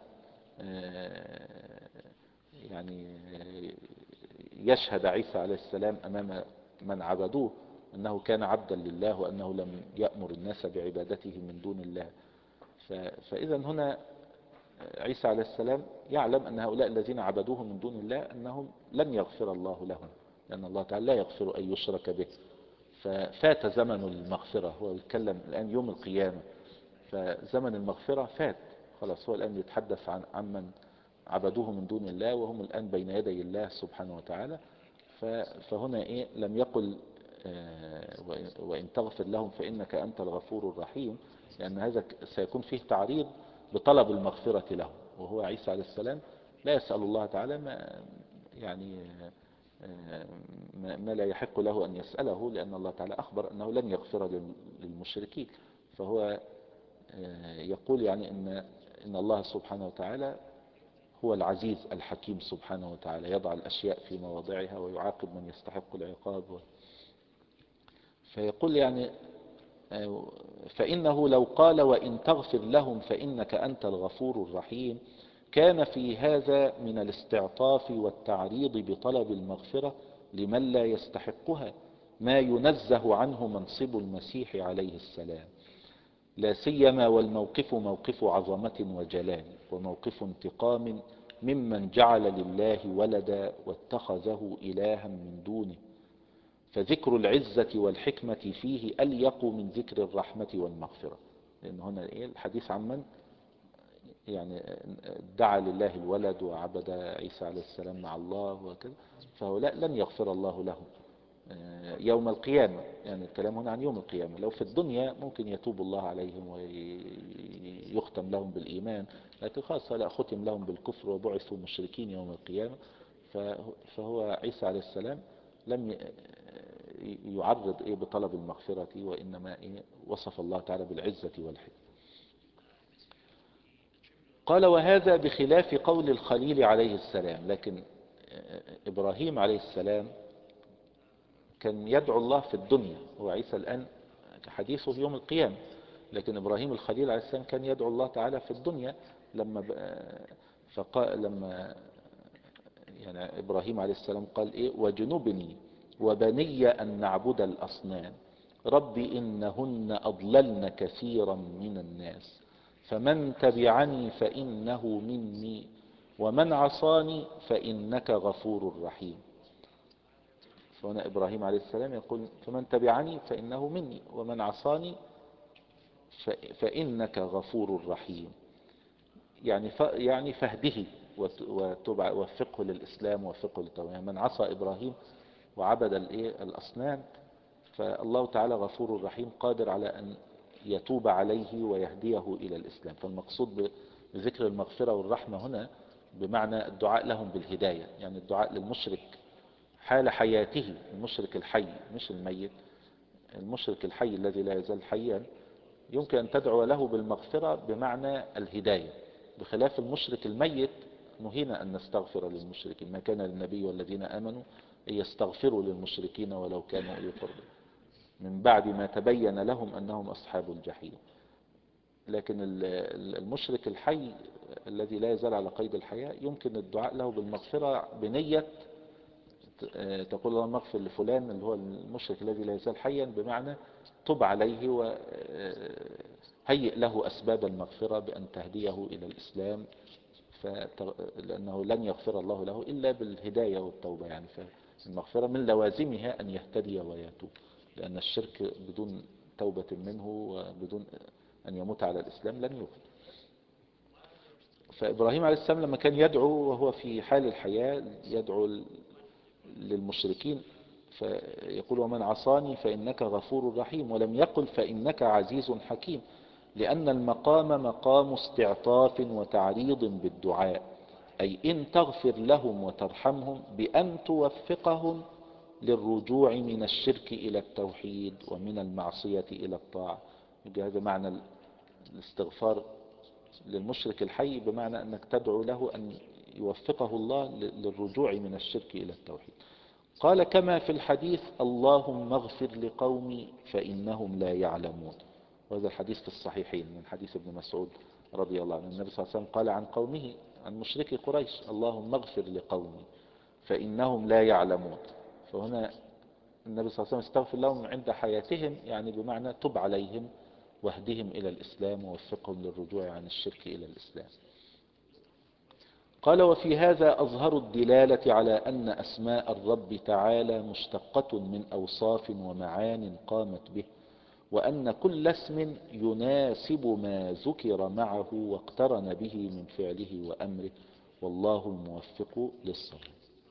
يعني يشهد عيسى عليه السلام أمام من عبدوه أنه كان عبدا لله وأنه لم يأمر الناس بعبادته من دون الله. فإذا هنا عيسى عليه السلام يعلم أن هؤلاء الذين عبدوه من دون الله أنهم لن يغفر الله لهم، لأن الله تعالى لا يغفر أن يشرك به، ففات زمن المغفرة. هو يتكلم الآن يوم القيامة، فزمن المغفرة فات خلاص. هو الآن يتحدث عن عمن عبدوه من دون الله وهم الآن بين يدي الله سبحانه وتعالى. فهنا إيه لم يقل وإن تغفر لهم فإنك أنت الغفور الرحيم، لأن هذا سيكون فيه تعريض بطلب المغفرة له، وهو عيسى عليه السلام لا يسأل الله تعالى ما يعني ما لا يحق له أن يسأله، لأن الله تعالى أخبر أنه لن يغفر للمشركين. فهو يقول يعني إن إن الله سبحانه وتعالى هو العزيز الحكيم سبحانه وتعالى، يضع الأشياء في مواضعها ويعاقب من يستحق العقاب. فيقول يعني فإنه لو قال وإن تغفر لهم فإنك أنت الغفور الرحيم كان في هذا من الاستعطاف والتعريض بطلب المغفرة لمن لا يستحقها ما ينزه عنه منصب المسيح عليه السلام، لا سيما والموقف موقف عظمة وجلال وموقف انتقام ممن جعل لله ولدا واتخذه إلها من دونه، فذكر العزة والحكمة فيه أليق من ذكر الرحمة والمغفرة، لأن هنا إيه الحديث عن من يعني ادعى لله الولد وعبد عيسى عليه السلام مع الله وكذا، فهؤلاء لن يغفر الله لهم يوم القيامة. يعني الكلام هنا عن يوم القيامة. لو في الدنيا ممكن يتوب الله عليهم ويختم لهم بالإيمان، لكن خاصة لا، ختم لهم بالكفر وبعثوا مشركين يوم القيامة. فهو عيسى عليه السلام لم يعرض إيه بطلب المغفرة، وإنما إيه وصف الله تعالى بالعزة والحكمة. قال وهذا بخلاف قول الخليل عليه السلام. لكن إبراهيم عليه السلام كان يدعو الله في الدنيا، وعيسى الآن حديثه يوم القيامة. لكن إبراهيم الخليل عليه السلام كان يدعو الله تعالى في الدنيا، لما فقال لما يعني إبراهيم عليه السلام قال إيه وجنبني وبني أن نعبد الأصنام رب إنهن أضللن كثيرا من الناس فمن تبعني فإنه مني ومن عصاني فإنك غفور رحيم. فهنا إبراهيم عليه السلام يقول فمن تبعني فإنه مني ومن عصاني فإنك غفور رحيم. يعني يعني فهده ووفقه للإسلام ووفقه للتوبة. يعني من عصى إبراهيم وعبد الأصنام فالله تعالى غفور رحيم قادر على أن يتوب عليه ويهديه إلى الإسلام. فالمقصود بذكر المغفرة والرحمة هنا بمعنى الدعاء لهم بالهداية، يعني الدعاء للمشرك حال حياته، المشرك الحي مش الميت، المشرك الحي الذي لا يزال حيا يمكن أن تدعو له بالمغفرة بمعنى الهداية، بخلاف المشرك الميت نهينا أن نستغفر للمشركين. ما كان للنبي والذين آمنوا أن يستغفروا للمشركين ولو كانوا أولي قربى من بعد ما تبين لهم أنهم أصحاب الجحيم. لكن المشرك الحي الذي لا يزال على قيد الحياة يمكن الدعاء له بالمغفرة بنية تقول اللهم اغفر لفلان اللي هو المشرك الذي لا يزال حيا، بمعنى تب عليه وهيئ له أسباب المغفرة بأن تهديه إلى الإسلام، لأنه لن يغفر الله له إلا بالهداية والتوبة. يعني فالمغفرة من لوازمها أن يهتدي ويتوب، لأن الشرك بدون توبة منه وبدون أن يموت على الإسلام لن يغفر. فإبراهيم عليه السلام لما كان يدعو وهو في حال الحياة يدعو للمشركين فيقول ومن عصاني فإنك غفور رحيم، ولم يقل فإنك عزيز حكيم، لأن المقام مقام استعطاف وتعريض بالدعاء، أي إن تغفر لهم وترحمهم بأن توفقهم للرجوع من الشرك إلى التوحيد ومن المعصية إلى الطاعة. هذا معنى الاستغفار للمشرك الحي، بمعنى أنك تدعو له أن يوفقه الله للرجوع من الشرك إلى التوحيد. قال كما في الحديث اللهم اغفر لقومي فإنهم لا يعلمون، وهذا الحديث في الصحيحين من حديث ابن مسعود رضي الله عنه. النبي صلى الله عليه وسلم قال عن قومه عن مشركي قريش اللهم اغفر لقومي فإنهم لا يعلمون. فهنا النبي صلى الله عليه وسلم استغفر لهم عند حياتهم، يعني بمعنى تب عليهم واهدهم إلى الإسلام ووفقهم للرجوع عن الشرك إلى الإسلام. قال وفي هذا أظهر الدلالة على أن أسماء الرب تعالى مشتقة من أوصاف ومعان قامت به، وأن كل اسم يناسب ما ذكر معه واقترن به من فعله وأمره، والله الموفق للصواب.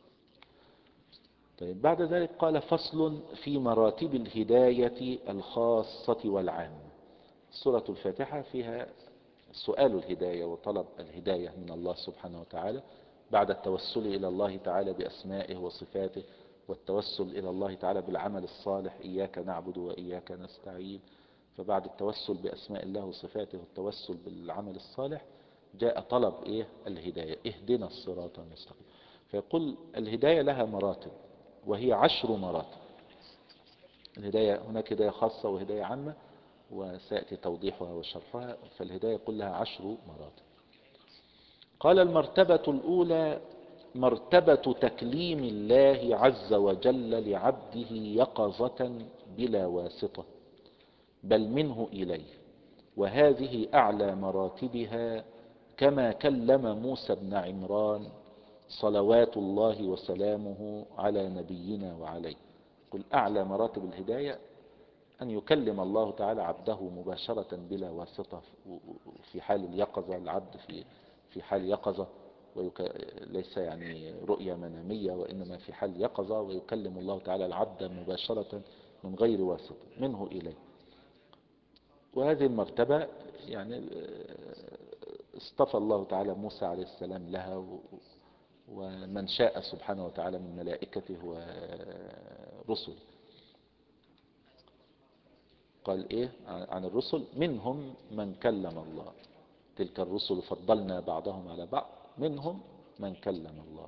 طيب بعد ذلك قال فصل في مراتب الهداية الخاصة والعامة. سورة الفاتحة فيها سؤال الهداية وطلب الهداية من الله سبحانه وتعالى بعد التوسل إلى الله تعالى بأسمائه وصفاته، والتوسل إلى الله تعالى بالعمل الصالح إياك نعبد وإياك نستعين. فبعد التوسل بأسماء الله وصفاته والتوسل بالعمل الصالح جاء طلب إيه الهداية، اهدنا الصراط المستقيم. فيقول الهداية لها مراتب وهي عشر مراتب. الهداية هناك هداية خاصة وهداية عامة وسيأتي توضيحها وشرحها. فالهداية كلها عشر مراتب. قال المرتبة الأولى مرتبة تكليم الله عز وجل لعبده يقظة بلا واسطة بل منه إليه، وهذه أعلى مراتبها، كما كلم موسى بن عمران صلوات الله وسلامه على نبينا وعليه. قل أعلى مراتب الهداية أن يكلم الله تعالى عبده مباشرة بلا واسطة في حال اليقظة، العبد في في حال يقظة، وليس يعني رؤية منامية، وإنما في حال يقظة، ويكلم الله تعالى العبد مباشرة من غير واسطة منه إليه. وهذه المرتبة يعني اصطفى الله تعالى موسى عليه السلام لها، ومن شاء سبحانه وتعالى من ملائكته ورسله. قال إيه عن الرسل؟ منهم من كلم الله، تلك الرسل فضلنا بعضهم على بعض، منهم من كلم الله.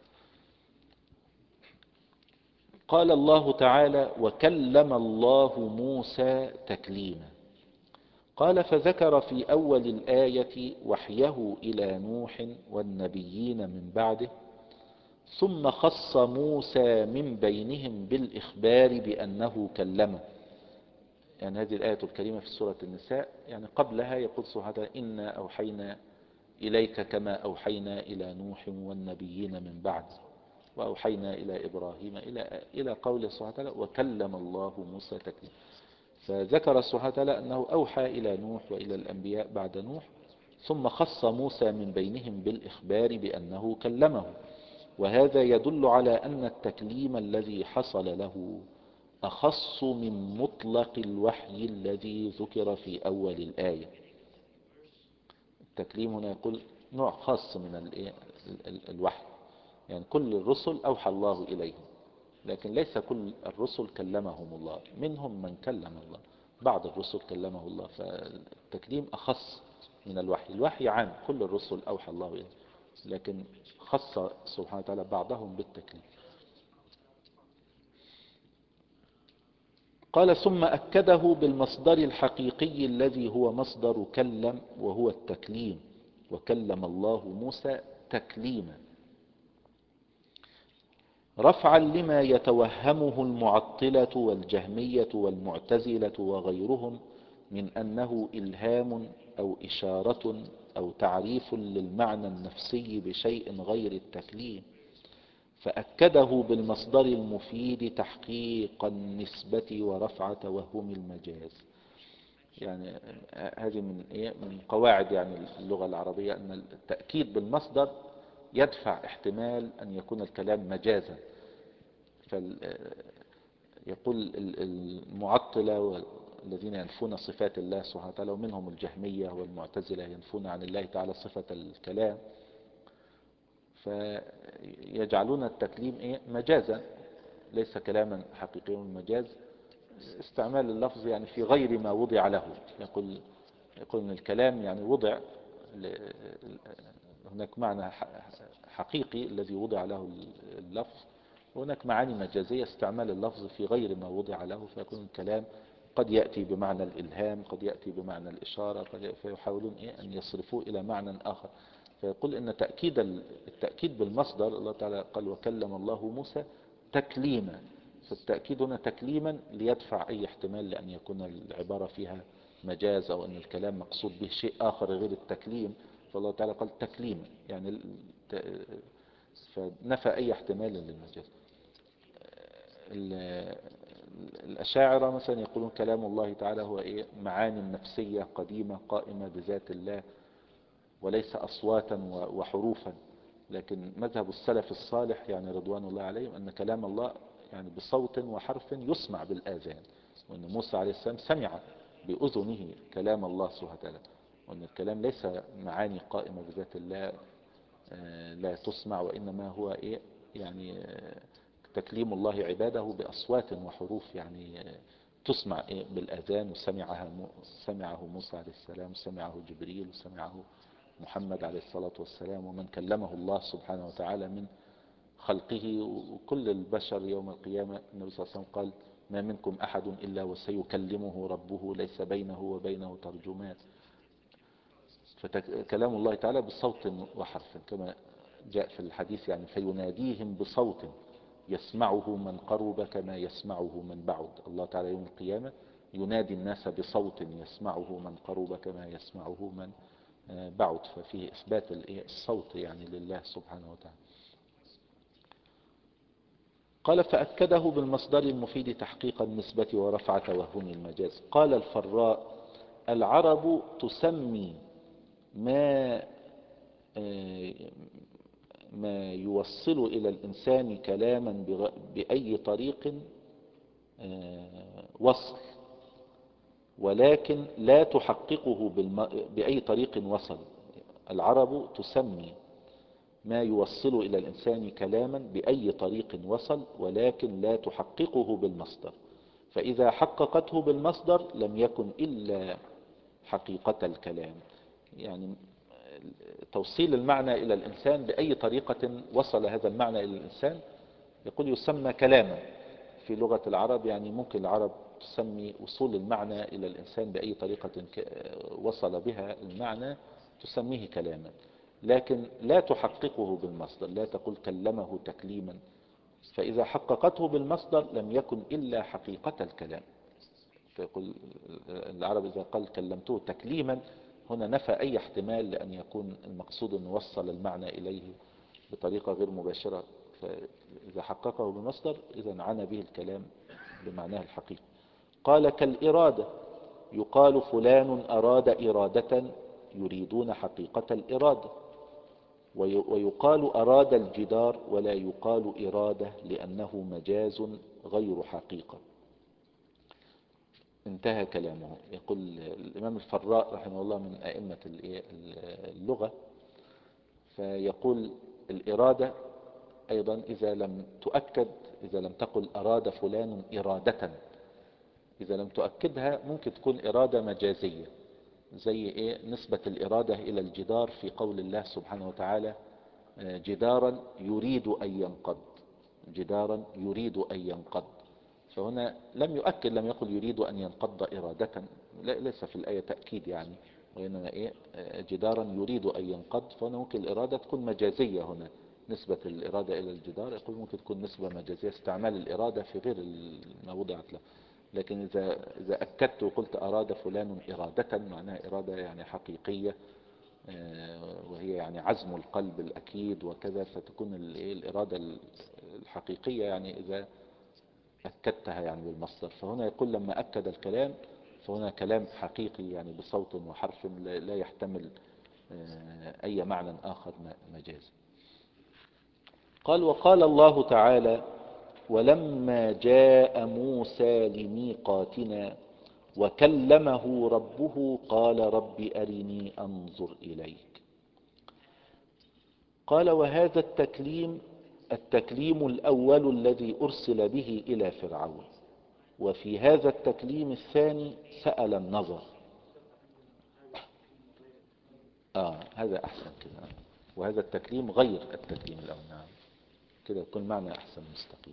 قال الله تعالى: وكلم الله موسى تكليما. قال: فذكر في أول الآية وحيه إلى نوح والنبيين من بعده، ثم خص موسى من بينهم بالإخبار بأنه كلمه. يعني هذه الآية الكريمة في سورة النساء، يعني قبلها يقول سبحانه وتعالى: إنا أوحينا إليك كما أوحينا إلى نوح والنبيين من بعد، وأوحينا إلى إبراهيم، إلى إلى قوله سبحانه وتعالى: وكلم الله موسى تكليما. فذكر سبحانه وتعالى أنه أوحى إلى نوح وإلى الأنبياء بعد نوح، ثم خص موسى من بينهم بالإخبار بأنه كلمه. وهذا يدل على أن التكليم الذي حصل له أخص من مطلق الوحي الذي ذكر في أول الآية. التكليم هنا يقول نوع خاص من الوحي، يعني كل الرسل أوحى الله إليهم، لكن ليس كل الرسل كلمهم الله، منهم من كلم الله، بعض الرسل كلمه الله. فالتكليم أخص من الوحي. الوحي عام، كل الرسل أوحى الله إليهم، لكن خص سبحانه وتعالى بعضهم بالتكليم. قال: ثم أكده بالمصدر الحقيقي الذي هو مصدر كلم، وهو التكليم. وكلم الله موسى تكليما، رفعا لما يتوهمه المعطلة والجهمية والمعتزلة وغيرهم من أنه إلهام أو إشارة أو تعريف للمعنى النفسي بشيء غير التكليم، فأكده بالمصدر المفيد تحقيق النسبة ورفع توهم المجاز. يعني هذه من إيه؟ من قواعد يعني اللغة العربية، أن التأكيد بالمصدر يدفع احتمال أن يكون الكلام مجازا. فيقول المعطلة والذين ينفون صفات الله سبحانه وتعالى، ومنهم الجهمية والمعتزلة ينفون عن الله تعالى صفة الكلام، فيجعلون التكليم إيه؟ مجازا، ليس كلاما حقيقيا. المجاز استعمال اللفظ يعني في غير ما وضع له. يقول يقول ان الكلام يعني وضع، هناك معنى حقيقي الذي وضع له اللفظ، وهناك معاني مجازية استعمال اللفظ في غير ما وضع له، فيكون الكلام قد يأتي بمعنى الإلهام، قد يأتي بمعنى الإشارة، قد فيحاولون إيه أن يصرفوه إلى معنى آخر. فيقول إن تأكيد التأكيد بالمصدر، الله تعالى قال: وكلم الله موسى تكليما، فالتأكيد هنا تكليما ليدفع أي احتمال لأن يكون العبارة فيها مجاز، أو أن الكلام مقصود به شيء آخر غير التكليم. فالله تعالى قال تكليما، يعني فنفى أي احتمال للمجاز. الأشاعرة مثلا يقولون كلام الله تعالى هو إيه؟ معاني نفسية قديمة قائمة بذات الله، وليس أصواتا وحروفا. لكن مذهب السلف الصالح يعني رضوان الله عليهم أن كلام الله يعني بصوت وحرف يسمع بالآذان، وأن موسى عليه السلام سمع بأذنه كلام الله سبحانه وتعالى، وأن الكلام ليس معاني قائمة بذات الله لا تسمع، وإنما هو إيه؟ يعني تكليم الله عباده بأصوات وحروف يعني تسمع إيه؟ بالآذان. وسمعها سمعه موسى عليه السلام، سمعه جبريل، وسمعه محمد عليه الصلاة والسلام، ومن كلمه الله سبحانه وتعالى من خلقه. وكل البشر يوم القيامة النبي صلى الله عليه وسلم قال: ما منكم أحد إلا وسيكلمه ربه ليس بينه وبينه ترجمان. فكلام الله تعالى بصوت وحرف كما جاء في الحديث، يعني فيناديهم بصوت يسمعه من قرب كما يسمعه من بعد. الله تعالى يوم القيامة ينادي الناس بصوت يسمعه من قرب كما يسمعه من بعد، ففيه إثبات الصوت يعني لله سبحانه وتعالى. قال فأكده بالمصدر المفيد تحقيق النسبة ورفع توهم المجاز. قال الفراء العرب تسمي ما ما يوصل إلى الإنسان كلاما بأي طريق وصل، ولكن لا تحققه بالم... بأي طريق وصل. العرب تسمي ما يوصل إلى الإنسان كلاما بأي طريق وصل، ولكن لا تحققه بالمصدر، فإذا حققته بالمصدر لم يكن إلا حقيقة الكلام. يعني توصيل المعنى إلى الإنسان بأي طريقة وصل هذا المعنى إلى الإنسان يقول يسمى كلاما في لغة العرب. يعني ممكن العرب تسمي وصول المعنى إلى الإنسان بأي طريقة وصل بها المعنى تسميه كلاما، لكن لا تحققه بالمصدر، لا تقول كلمه تكليما، فإذا حققته بالمصدر لم يكن إلا حقيقة الكلام. فيقول العرب إذا قال كلمته تكليما هنا نفى أي احتمال لأن يكون المقصود أن وصل المعنى إليه بطريقة غير مباشرة، فإذا حققه بالمصدر إذا عنى به الكلام بمعناه الحقيقي. قال كالإرادة يقال فلان أراد إرادة يريدون حقيقة الإرادة، ويقال أراد الجدار ولا يقال إرادة لأنه مجاز غير حقيقة. انتهى كلامه. يقول الإمام الفراء رحمه الله من أئمة اللغة، فيقول الإرادة أيضا إذا لم تؤكد، إذا لم تقل أراد فلان إرادة، إذا لم تؤكدها ممكن تكون إرادة مجازية، زي إيه نسبة الإرادة إلى الجدار في قول الله سبحانه وتعالى جدارا يريد أن ينقض، جدارا يريد أن ينقض، فهنا لم يؤكد، لم يقل يريد أن ينقض إرادة، ليس في الآية تأكيد يعني، وإنما إيه جدارا يريد أن ينقض، فهنا ممكن الإرادة تكون مجازية. هنا نسبة الإرادة إلى الجدار يقول ممكن تكون نسبة مجازية، استعمال الإرادة في غير ما وضعت له. لكن إذا إذا أكدت وقلت أراد فلان إرادة معناها إرادة يعني حقيقية، وهي يعني عزم القلب الأكيد وكذا، فتكون الإرادة الحقيقية يعني إذا أكدتها يعني بالمصدر. فهنا يقول لما أكد الكلام فهنا كلام حقيقي يعني بصوت وحرف لا يحتمل أي معنى آخر مجازي. قال وقال الله تعالى ولما جاء موسى لميقاتنا وكلمه ربه قال رب أرني أنظر إليك. قال وهذا التكليم التكليم الأول الذي أرسل به إلى فرعون، وفي هذا التكليم الثاني سأل النظر. آه هذا أحسن كده، وهذا التكليم غير التكليم الأول. نعم كده يكون معنى أحسن مستقيم.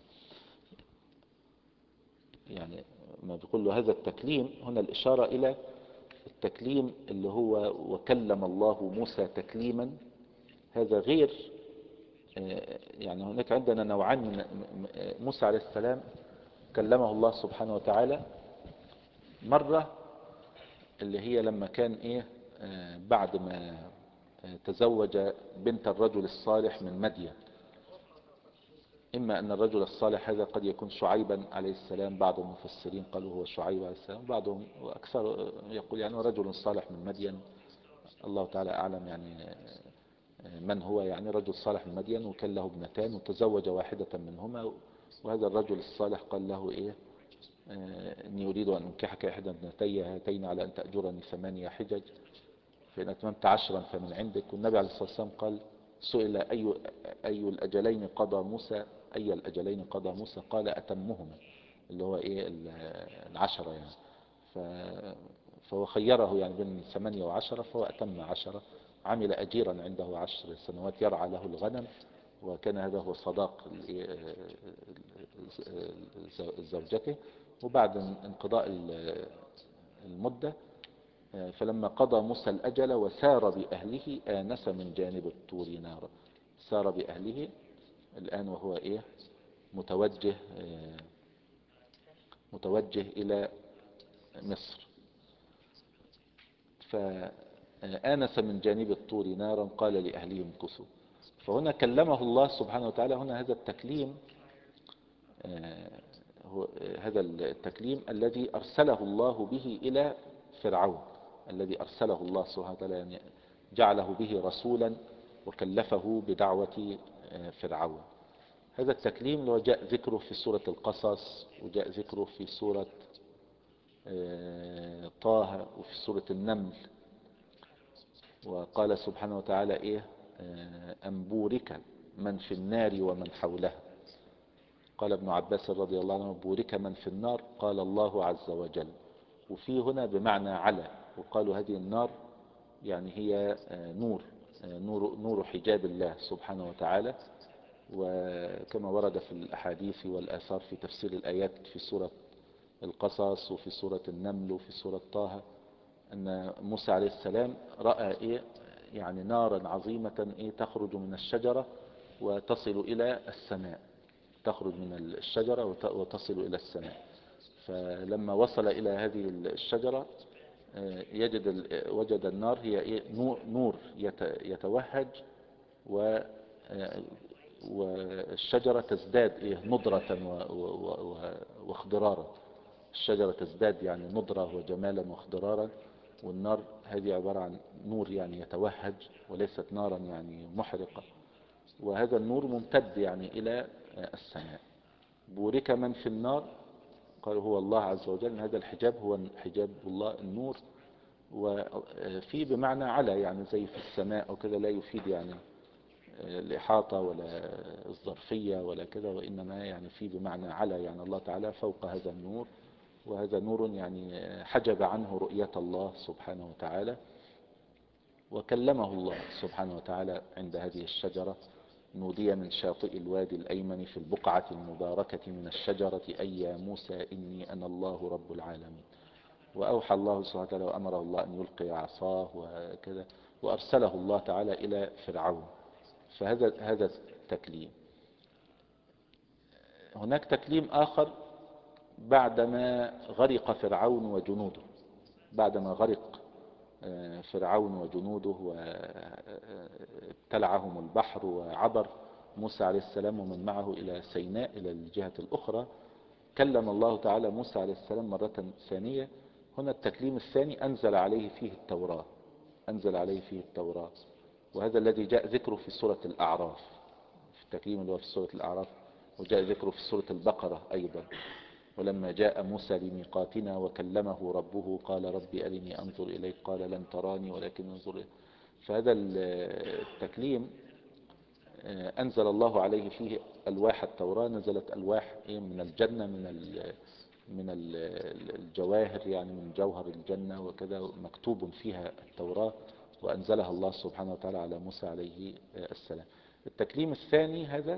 يعني ما بيقول له هذا التكليم هنا الإشارة إلى التكليم اللي هو وكلم الله موسى تكليما، هذا غير. يعني هناك عندنا نوعان من موسى عليه السلام كلمه الله سبحانه وتعالى، مرة اللي هي لما كان إيه بعد ما تزوج بنت الرجل الصالح من مدين. إما أن الرجل الصالح هذا قد يكون شعيبا عليه السلام، بعض المفسرين قالوا هو شعيب عليه السلام، بعضهم وأكثر يقول يعني رجل صالح من مدين، الله تعالى أعلم يعني من هو، يعني رجل صالح من مدين وكان له ابنتان وتزوج واحدة منهما، وهذا الرجل الصالح قال له إيه إني أريد أن أنكحك إحدى ابنتي هاتين على أن تأجرني ثمانية حجج فإن أتممت عشرا فمن عندك. والنبي عليه الصلاة والسلام قال سئل أي, أي الأجلين قضى موسى أي الأجلين قضى موسى قال أتمهما، اللي هو إيه العشرة يعني. فهو خيره يعني بين ثمانية وعشرة، فهو أتم عشرة، عمل أجيرا عنده عشر سنوات يرعى له الغنم، وكان هذا هو صداق زوجته. وبعد انقضاء المدة فلما قضى موسى الأجل وسار بأهله آنس من جانب الطور نارا، سار بأهله الآن وهو إيه متوجه متوجه إلى مصر، فآنس من جانب الطور نارا قال لأهلهم كثوا. فهنا كلمه الله سبحانه وتعالى، هنا هذا التكليم هو هذا التكليم الذي أرسله الله به إلى فرعون، الذي أرسله الله سبحانه وتعالى، يعني جعله به رسولا وكلفه بدعوة فرعون. هذا التكليم اللي جاء ذكره في سورة القصص، وجاء ذكره في سورة طه، وفي سورة النمل. وقال سبحانه وتعالى إيه؟ أم بورك من في النار ومن حولها. قال ابن عباس رضي الله عنه بورك من في النار، قال الله عز وجل. وفي هنا بمعنى على، وقالوا هذه النار يعني هي نور نور نور حجاب الله سبحانه وتعالى. وكما ورد في الأحاديث والآثار في تفسير الآيات في سورة القصص وفي سورة النمل وفي سورة طه، أن موسى عليه السلام رأى إيه؟ يعني نارا عظيمة إيه؟ تخرج من الشجرة وتصل إلى السماء، تخرج من الشجرة وتصل إلى السماء. فلما وصل إلى هذه الشجرة يجد وجد النار هي إيه؟ نور يتوهج، والشجرة تزداد إيه؟ نضرة واخضرارا. الشجرة تزداد يعني نضرة وجمالا واخضرارا، والنار هذه عبارة عن نور يعني يتوهج وليست نارا يعني محرقة. وهذا النور ممتد يعني إلى السماء. بورك من في النار، قال هو الله عز وجل. هذا الحجاب هو حجاب الله النور، وفي بمعنى على، يعني زي في السماء أو كذا، لا يفيد يعني الإحاطة ولا الظرفية ولا كذا، وإنما يعني في بمعنى على، يعني الله تعالى فوق هذا النور، وهذا نور يعني حجب عنه رؤية الله سبحانه وتعالى. وكلمه الله سبحانه وتعالى عند هذه الشجرة. نودي من شاطئ الوادي الأيمن في البقعة المباركة من الشجرة أي يا موسى إني أنا الله رب العالمين. وأوحى الله سبحانه وتعالى وأمره الله أن يلقي عصاه وكذا، وأرسله الله تعالى إلى فرعون. فهذا هذا التكليم. هناك تكليم آخر بعدما غرق فرعون وجنوده، بعدما غرق فرعون وجنوده وابتلعهم البحر، وعبر موسى عليه السلام ومن معه إلى سيناء إلى الجهة الأخرى. كلم الله تعالى موسى عليه السلام مرة ثانية. هنا التكليم الثاني أنزل عليه فيه التوراة، أنزل عليه فيه التوراة. وهذا الذي جاء ذكره في سورة الأعراف، في التكليم اللي هو في سورة الأعراف، وجاء ذكره في سورة البقرة أيضا. ولما جاء موسى لميقاتنا وكلمه ربه قال ربي أرني أنظر إليك قال لن تراني ولكن انظر إليك. فهذا التكليم أنزل الله عليه فيه ألواح التوراة. نزلت ألواح من الجنة، من من الجواهر، يعني من جوهر الجنة وكذا، مكتوب فيها التوراة، وأنزلها الله سبحانه وتعالى على موسى عليه السلام. التكليم الثاني هذا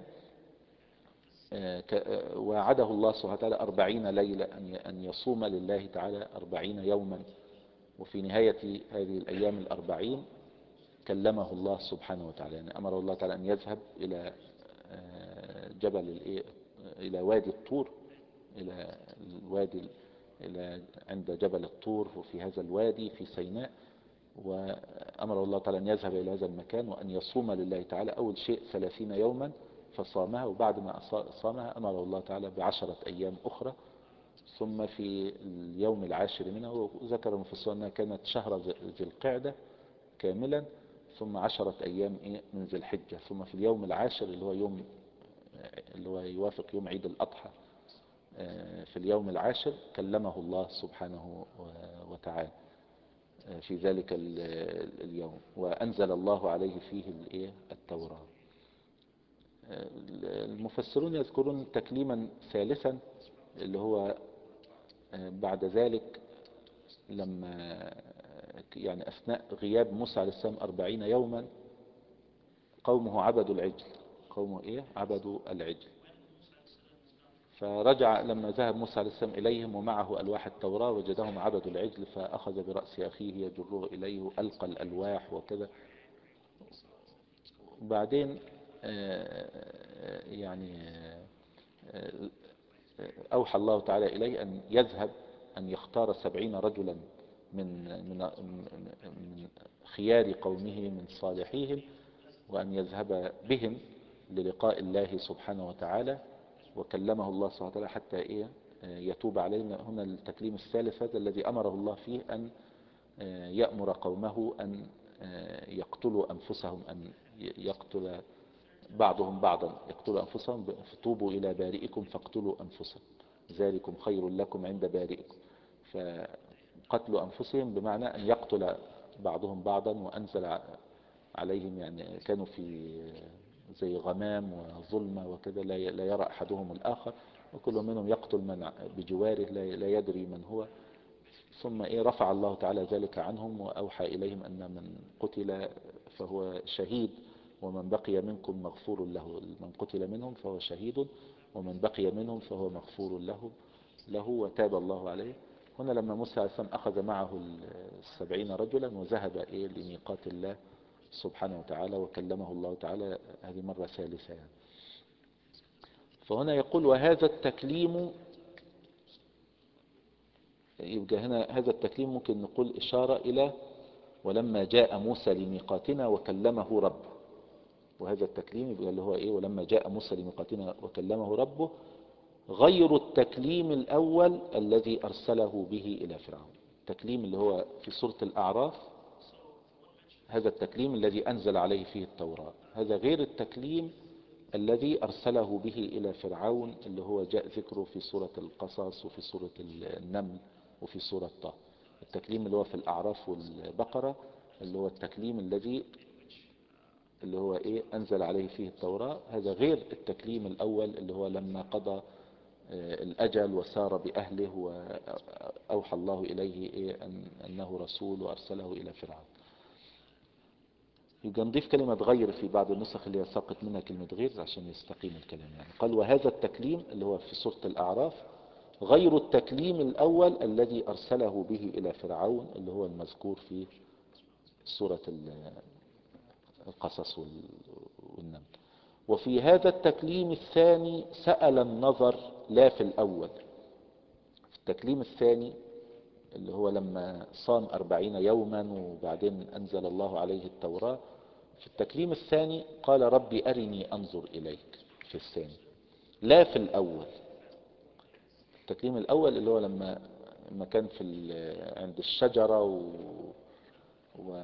وعده الله سبحانه وتعالى أربعين ليلة أن يصوم لله تعالى أربعين يوما. وفي نهاية هذه الأيام الأربعين كلمه الله سبحانه وتعالى، يعني أمر الله تعالى أن يذهب إلى جبل إلى وادي الطور، إلى الوادي إلى عند جبل الطور، وفي هذا الوادي في سيناء. وأمر الله تعالى أن يذهب إلى هذا المكان وأن يصوم لله تعالى أول شيء ثلاثين يوما، فصامها. وبعد ما صامها أمر الله تعالى بعشرة أيام أخرى، ثم في اليوم العاشر منه، وذكر المفسرون أنها كانت شهر ذي القعدة كاملا، ثم عشرة أيام من ذي الحجة، ثم في اليوم العاشر اللي هو يوم اللي هو يوافق يوم عيد الأضحى، في اليوم العاشر كلمه الله سبحانه وتعالى في ذلك اليوم، وأنزل الله عليه فيه التوراة. المفسرون يذكرون تكليما ثالثا اللي هو بعد ذلك، لما يعني أثناء غياب موسى عليه السلام أربعين يوما قومه عبدوا العجل. قومه إيه؟ عبدوا العجل. فرجع لما ذهب موسى عليه السلام إليهم ومعه ألواح التوراة وجدهم عبدوا العجل، فأخذ برأس أخيه يجره إليه، ألقى الألواح وكذا. وبعدين يعني أوحى الله تعالى إليه أن يذهب، أن يختار سبعين رجلا من من من خيار قومه من صالحيهم، وأن يذهب بهم للقاء الله سبحانه وتعالى. وكلمه الله سبحانه وتعالى حتى إيه يتوب علينا. هنا التكليم الثالث هذا الذي أمره الله فيه أن يأمر قومه أن يقتلوا أنفسهم، أن يقتل بعضهم بعضا، يقتلوا أنفسهم، فتوبوا إلى بارئكم فاقتلوا أنفسهم ذلكم خير لكم عند بارئكم. فقتلوا أنفسهم بمعنى أن يقتل بعضهم بعضا، وأنزل عليهم يعني كانوا في زي غمام وظلمة وكذا، لا يرى أحدهم الآخر، وكل منهم يقتل من بجواره لا يدري من هو. ثم إيه رفع الله تعالى ذلك عنهم وأوحى إليهم أن من قتل فهو شهيد ومن بقي منكم مغفور له، من قتل منهم فهو شهيد ومن بقي منهم فهو مغفور له له وتاب الله عليه. هنا لما موسى عليه السلام أخذ معه السبعين رجلا وذهب إيه لميقات الله سبحانه وتعالى وكلمه الله تعالى، هذه مرة ثالثة يعني. فهنا يقول وهذا التكليم، يبقى هنا هذا التكليم ممكن نقول إشارة إلى ولما جاء موسى لميقاتنا وكلمه ربه. وهذا التكليم يبقى اللي هو إيه ولما جاء موسى لميقاتنا وكلمه ربه، غير التكليم الأول الذي أرسله به إلى فرعون. التكليم اللي هو في سورة الأعراف هذا التكليم الذي أنزل عليه فيه التوراة، هذا غير التكليم الذي أرسله به إلى فرعون اللي هو جاء ذكره في سورة القصص وفي سورة النمل وفي سورة طه. التكليم اللي هو في الأعراف والبقرة اللي هو التكليم الذي اللي هو إيه أنزل عليه فيه التوراة، هذا غير التكليم الأول اللي هو لما قضى الأجل وسار بأهله وأوحى الله إليه إيه أنه رسول وأرسله إلى فرعون. يبقى نضيف كلمة غير في بعض النسخ اللي ساقط منها كلمة غير عشان يستقيم الكلام يعني. قال وهذا التكليم اللي هو في سورة الأعراف غير التكليم الأول الذي أرسله به إلى فرعون اللي هو المذكور في سورة القصص والنمل. وفي هذا التكليم الثاني سأل النظر لا في الأول. في التكليم الثاني اللي هو لما صام أربعين يوما وبعدين أنزل الله عليه التوراة، في التكليم الثاني قال ربي أرني أنظر إليك في الثاني لا في الأول. التكليم الأول اللي هو لما لما كان في عند الشجرة و... و...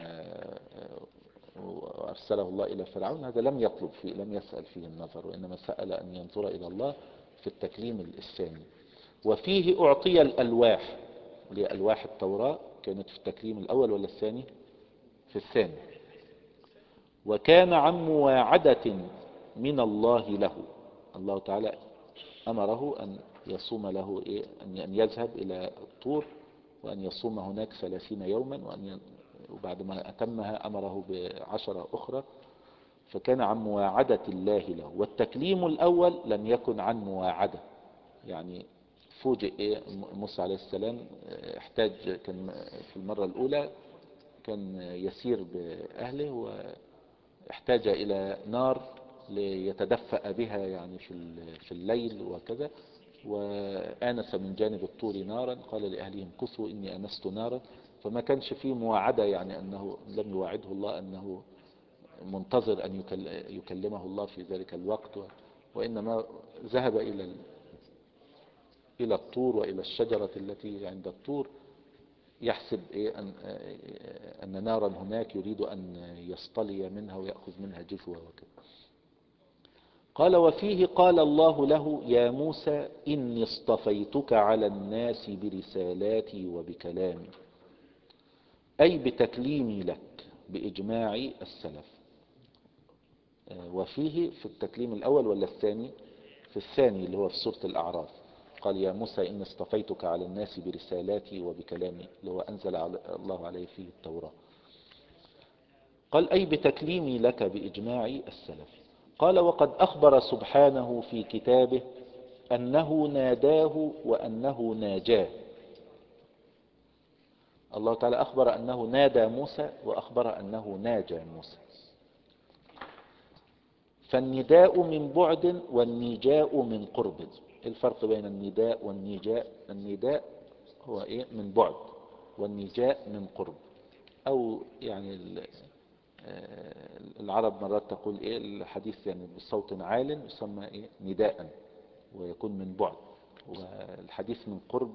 وأرسله الله إلى فرعون، هذا لم يطلب فيه لم يسأل فيه النظر، وإنما سأل أن ينظر إلى الله في التكليم الثاني. وفيه أعطي الألواح، لألواح التوراة كانت في التكليم الأول ولا الثاني؟ في الثاني. وكان عن مواعدة من الله له، الله تعالى أمره أن يصوم له إيه؟ أن يذهب إلى الطور وأن يصوم هناك ثلاثين يوما، وأن ي... وبعد ما أتمها أمره بعشرة أخرى. فكان عن مواعدة الله له. والتكليم الأول لم يكن عن مواعدة، يعني فوجئ إيه موسى عليه السلام احتاج، كان في المرة الأولى كان يسير بأهله واحتاج إلى نار ليتدفأ بها يعني في في الليل وكذا، وآنس من جانب الطور نارا قال لأهلهم كثوا إني آنست نارا. فما كانش فيه مواعدة، يعني أنه لم يواعده الله أنه منتظر أن يكلمه الله في ذلك الوقت، وإنما ذهب إلى إلى الطور وإلى الشجرة التي عند الطور يحسب إيه أن, أن نارا هناك يريد أن يصطلي منها ويأخذ منها جفوة وكذا. قال وفيه قال الله له يا موسى إني اصطفيتك على الناس برسالاتي وبكلامي، أي بتكليمي لك بإجماع السلف. وفيه في التكليم الأول ولا الثاني؟ في الثاني اللي هو في سورة الأعراف. قال يا موسى إني اصطفيتك على الناس برسالاتي وبكلامي اللي هو أنزل الله عليه فيه التوراة. قال أي بتكليمي لك بإجماع السلف. قال وقد أخبر سبحانه في كتابه أنه ناداه وأنه ناجاه. الله تعالى أخبر أنه نادى موسى وأخبر أنه ناجى موسى. فالنداء من بعد والنجاء من قرب. الفرق بين النداء والنجاء؟ النداء هو إيه من بعد، والنجاء من قرب. أو يعني العرب مرات تقول إيه الحديث يعني بصوت عال يسمى إيه نداء، ويكون من بعد. والحديث من قرب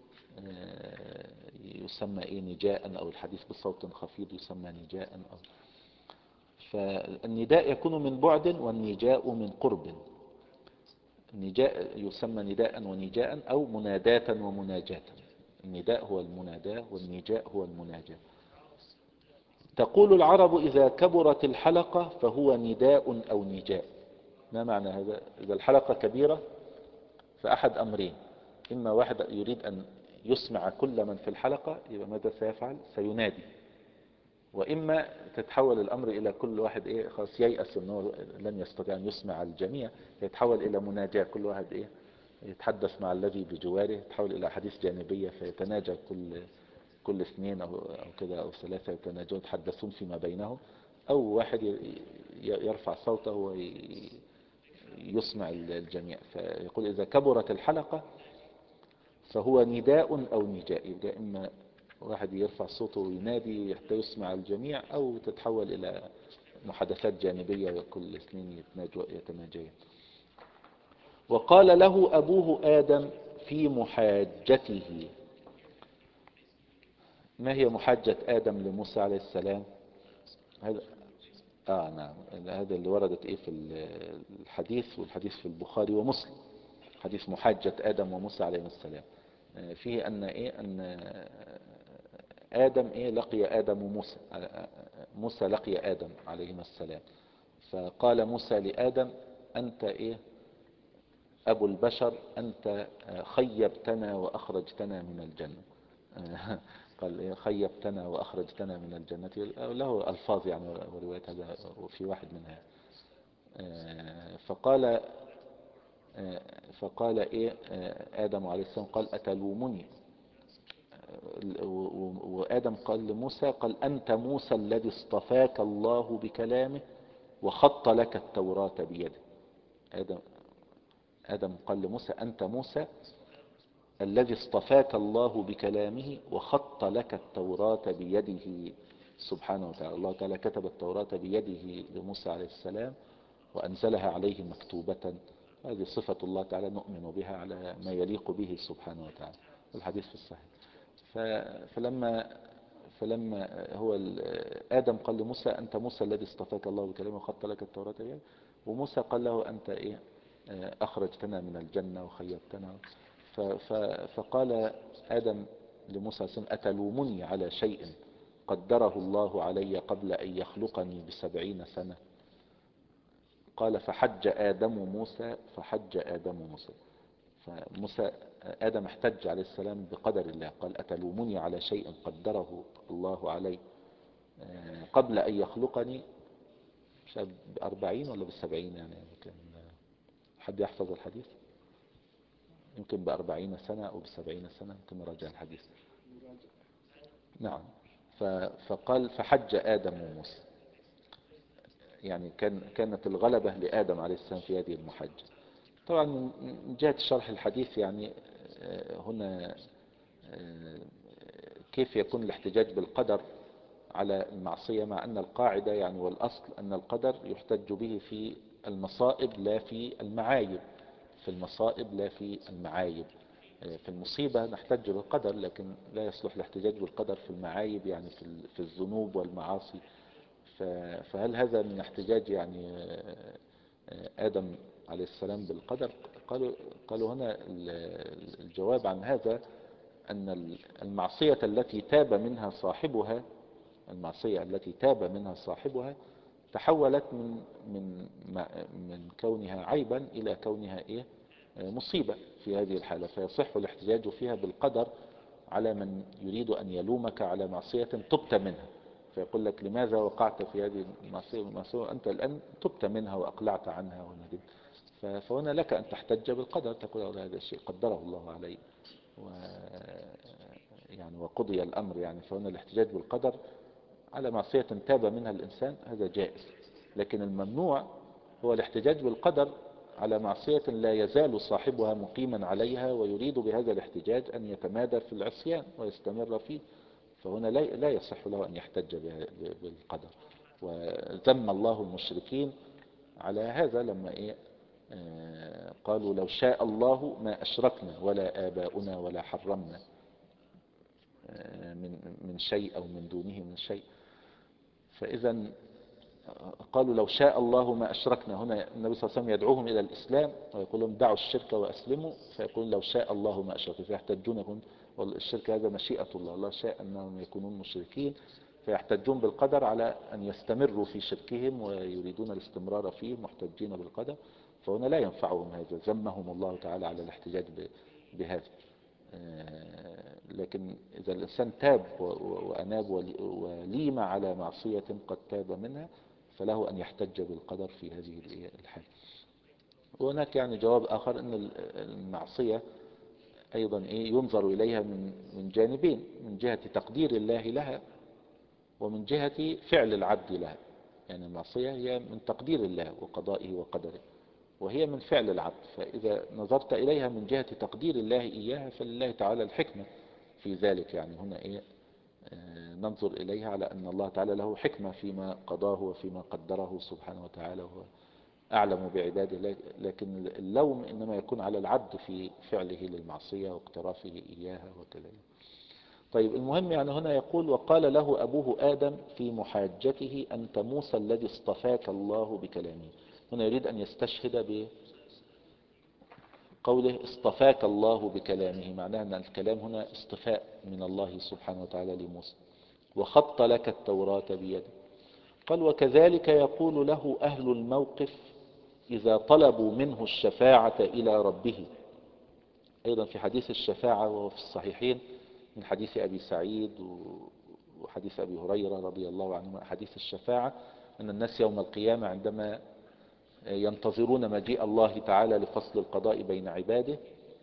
يسمى إيه نجاء، أو الحديث بصوت خفيض يسمى نجاء. أو فالنداء يكون من بعد والنجاء من قرب. النداء يسمى نداء ونجاء أو مناداة ومناجاة. النداء هو المناداة والنجاء هو المناجاة. تقول العرب إذا كبرت الحلقة فهو نداء أو نجاء. ما معنى هذا؟ إذا الحلقة كبيرة فأحد أمرين: إما واحد يريد أن يسمع كل من في الحلقة، يبقى ماذا سيفعل؟ سينادي. وإما تتحول الأمر إلى كل واحد إيه خلاص ييأس أنه لن يستطيع أن يسمع الجميع، فيتحول إلى مناجاة، كل واحد إيه يتحدث مع الذي بجواره، يتحول إلى أحاديث جانبية، فيتناجى كل كل اثنين أو أو كذا أو ثلاثة يتناجون يتحدثون فيما بينهم، أو واحد يرفع صوته ويسمع الجميع. فيقول إذا كبرت الحلقة فهو نداء أو نجاء، يبقى إما واحد يرفع صوته وينادي حتى يسمع الجميع، أو تتحول إلى محادثات جانبية وكل اثنين يتناجيان. وقال له أبوه آدم في محاجته. ما هي محاجة آدم لموسى عليه السلام؟ هذا آه نعم، هذا اللي وردت إيه في الحديث، والحديث في البخاري ومسلم، حديث محاجة آدم وموسى عليه السلام. فيه أن إيه أن آدم إيه لقي آدم وموسى، موسى لقي آدم عليهما السلام، فقال موسى لآدم: أنت إيه أبو البشر، أنت خيبتنا وأخرجتنا من الجنة. قال إيه خيبتنا وأخرجتنا من الجنة، له ألفاظ يعني وروايات هذا وفي واحد منها. فقال فقال إيه آدم عليه السلام قال: أتلومني؟ وآدم قال لموسى قال: أنت موسى الذي اصطفاك الله بكلامه وخط لك التوراة بيده. آدم آدم قال لموسى: أنت موسى الذي اصطفاك الله بكلامه وخط لك التوراة بيده. سبحانه وتعالى، الله تعالى كتب التوراة بيده لموسى عليه السلام وأنزلها عليه مكتوبة. هذه صفة الله تعالى نؤمن بها على ما يليق به سبحانه وتعالى. الحديث في الصحيح. فلما فلما هو آدم قال لموسى: أنت موسى الذي اصطفاك الله بكلامه وخط لك التوراة بيده، وموسى قال له: أنت إيه أخرجتنا من الجنة وخيبتنا. فقال آدم لموسى: أتلومني على شيء قدره الله علي قبل أن يخلقني بسبعين سنة؟ قال: فحج آدم موسى فحج آدم موسى. فموسى آدم احتج عليه السلام بقدر الله، قال: أتلومني على شيء قدره الله علي قبل أن يخلقني بأربعين ولا بالسبعين؟ يعني يمكن حد يحفظ الحديث؟ يمكن بأربعين سنة أو بسبعين سنة، يمكن نراجع الحديث. نعم. فقال: فحج آدم وموسى، يعني كان كانت الغلبة لآدم عليه السلام في هذه المحجة. طبعا من جهة شرح الحديث يعني هنا كيف يكون الاحتجاج بالقدر على المعصية، مع أن القاعدة يعني والأصل أن القدر يحتج به في المصائب لا في المعايب، في المصائب لا في المعايب. في المصيبة نحتج بالقدر، لكن لا يصلح الاحتجاج بالقدر في المعايب، يعني في الذنوب والمعاصي. فهل هذا من احتجاج يعني آدم عليه السلام بالقدر؟ قالوا, قالوا هنا الجواب عن هذا أن المعصية التي تاب منها صاحبها المعصية التي تاب منها صاحبها تحولت من من من كونها عيبا إلى كونها إيه مصيبة في هذه الحالة، فيصح الاحتجاج فيها بالقدر على من يريد أن يلومك على معصية تبت منها، فيقول لك: لماذا وقعت في هذه المعصية؟ أنت الآن تبت منها وأقلعت عنها وندمت. فهنا لك أن تحتج بالقدر، تقول: هذا الشيء قدره الله علي و يعني وقضي الأمر. يعني فهنا الاحتجاج بالقدر على معصية تاب منها الإنسان هذا جائز، لكن الممنوع هو الاحتجاج بالقدر على معصية لا يزال صاحبها مقيما عليها ويريد بهذا الاحتجاج أن يتمادى في العصيان ويستمر فيه، فهنا لا يصح له أن يحتج بالقدر. وذم الله المشركين على هذا لما إيه آه، قالوا لو شاء الله ما أشركنا ولا آباؤنا ولا حرمنا آه، من من شيء أو من دونه من شيء. فإذا قالوا لو شاء الله ما أشركنا، هنا النبي صلى الله عليه وسلم يدعوهم إلى الإسلام ويقول لهم دعوا الشرك وأسلموا، فيقول لو شاء الله ما أشركوا، فيحتجون يقول الشرك هذا مشيئة الله، الله شاء أنهم يكونون مشركين، فيحتجون بالقدر على أن يستمروا في شركهم ويريدون الاستمرار فيه محتجين بالقدر. فهنا لا ينفعهم هذا، ذمهم الله تعالى على الاحتجاج بهذا. لكن إذا الإنسان تاب وأناب وليم على معصية قد تاب منها فله أن يحتج بالقدر في هذه الحالة. وهناك يعني جواب آخر أن المعصية أيضا إيه ينظر إليها من من جانبين، من جهة تقدير الله لها ومن جهة فعل العبد لها. يعني المعصية هي من تقدير الله وقضائه وقدره، وهي من فعل العبد. فإذا نظرت إليها من جهة تقدير الله إياها فلله تعالى الحكمة في ذلك. يعني هنا إيه آه ننظر إليها على أن الله تعالى له حكمة فيما قضاه وفيما قدره سبحانه وتعالى، وهو أعلم بعباده. لكن اللوم إنما يكون على العبد في فعله للمعصية واقترافه إياها وكذا. طيب المهم يعني هنا يقول وقال له أبوه آدم في محاجته أنت موسى الذي اصطفاك الله بكلامه. هنا يريد أن يستشهد بقوله اصطفاك الله بكلامه، معناه أن الكلام هنا اصطفاء من الله سبحانه وتعالى لموسى. وخط لك التوراة بيده. قال وكذلك يقول له أهل الموقف إذا طلبوا منه الشفاعة إلى ربه. أيضا في حديث الشفاعة وهو في الصحيحين من حديث أبي سعيد وحديث أبي هريرة رضي الله عنهما، حديث الشفاعة أن الناس يوم القيامة عندما ينتظرون مجيء الله تعالى لفصل القضاء بين عباده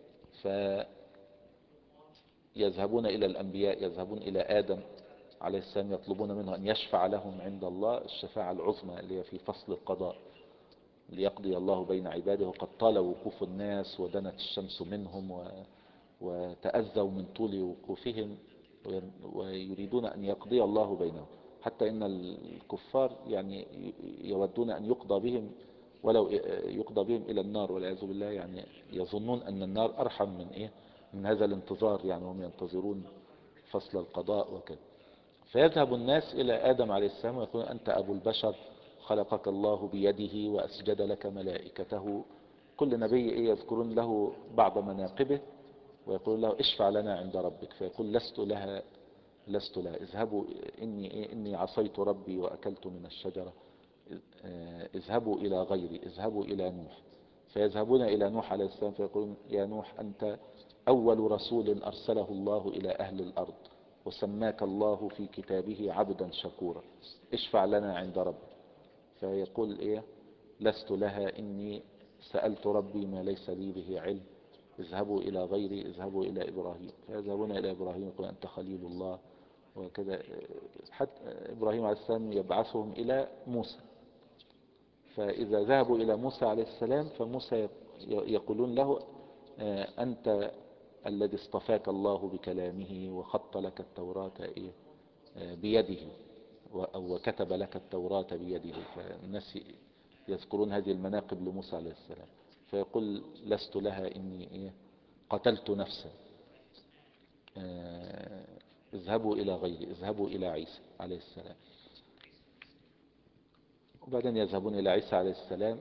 فيذهبون إلى الأنبياء، يذهبون إلى آدم عليه السلام يطلبون منه أن يشفع لهم عند الله الشفاعة العظمى اللي هي في فصل القضاء ليقضي الله بين عباده. وقد طال وقوف الناس ودنت الشمس منهم و وتأذوا من طول وقوفهم ويريدون أن يقضي الله بينهم، حتى إن الكفار يعني يودون أن يقضى بهم ولو يقضى بهم إلى النار والعياذ بالله. يعني يظنون أن النار أرحم من إيه من هذا الانتظار، يعني هم ينتظرون فصل القضاء وكذا. فيذهب الناس إلى آدم عليه السلام ويقولون أنت أبو البشر خلقك الله بيده وأسجد لك ملائكته. كل نبي إيه يذكرون له بعض مناقبه ويقول له اشفع لنا عند ربك، فيقول لست لها لست لها اذهبوا إني, إيه إني عصيت ربي وأكلت من الشجرة، اذهبوا إلى غيري، اذهبوا إلى نوح. فيذهبون إلى نوح عليه السلام فيقولون يا نوح أنت أول رسول أرسله الله إلى أهل الأرض وسماك الله في كتابه عبدا شكورا، اشفع لنا عند ربك. فيقول إيه لست لها إني سألت ربي ما ليس لي به علم، اذهبوا إلى غيري، اذهبوا إلى إبراهيم. فيذهبون إلى إبراهيم يقول أنت خليل الله وكذا، حتى إبراهيم عليه السلام يبعثهم إلى موسى. فإذا ذهبوا إلى موسى عليه السلام فموسى يقولون له أنت الذي اصطفاك الله بكلامه وخط لك التوراة بيده وكتب لك التوراة بيده. فالناس يذكرون هذه المناقب لموسى عليه السلام فيقول لست لها إني قتلت نفسا، اذهبوا إلى غيري، اذهبوا إلى عيسى عليه السلام. وبعدين يذهبون إلى عيسى عليه السلام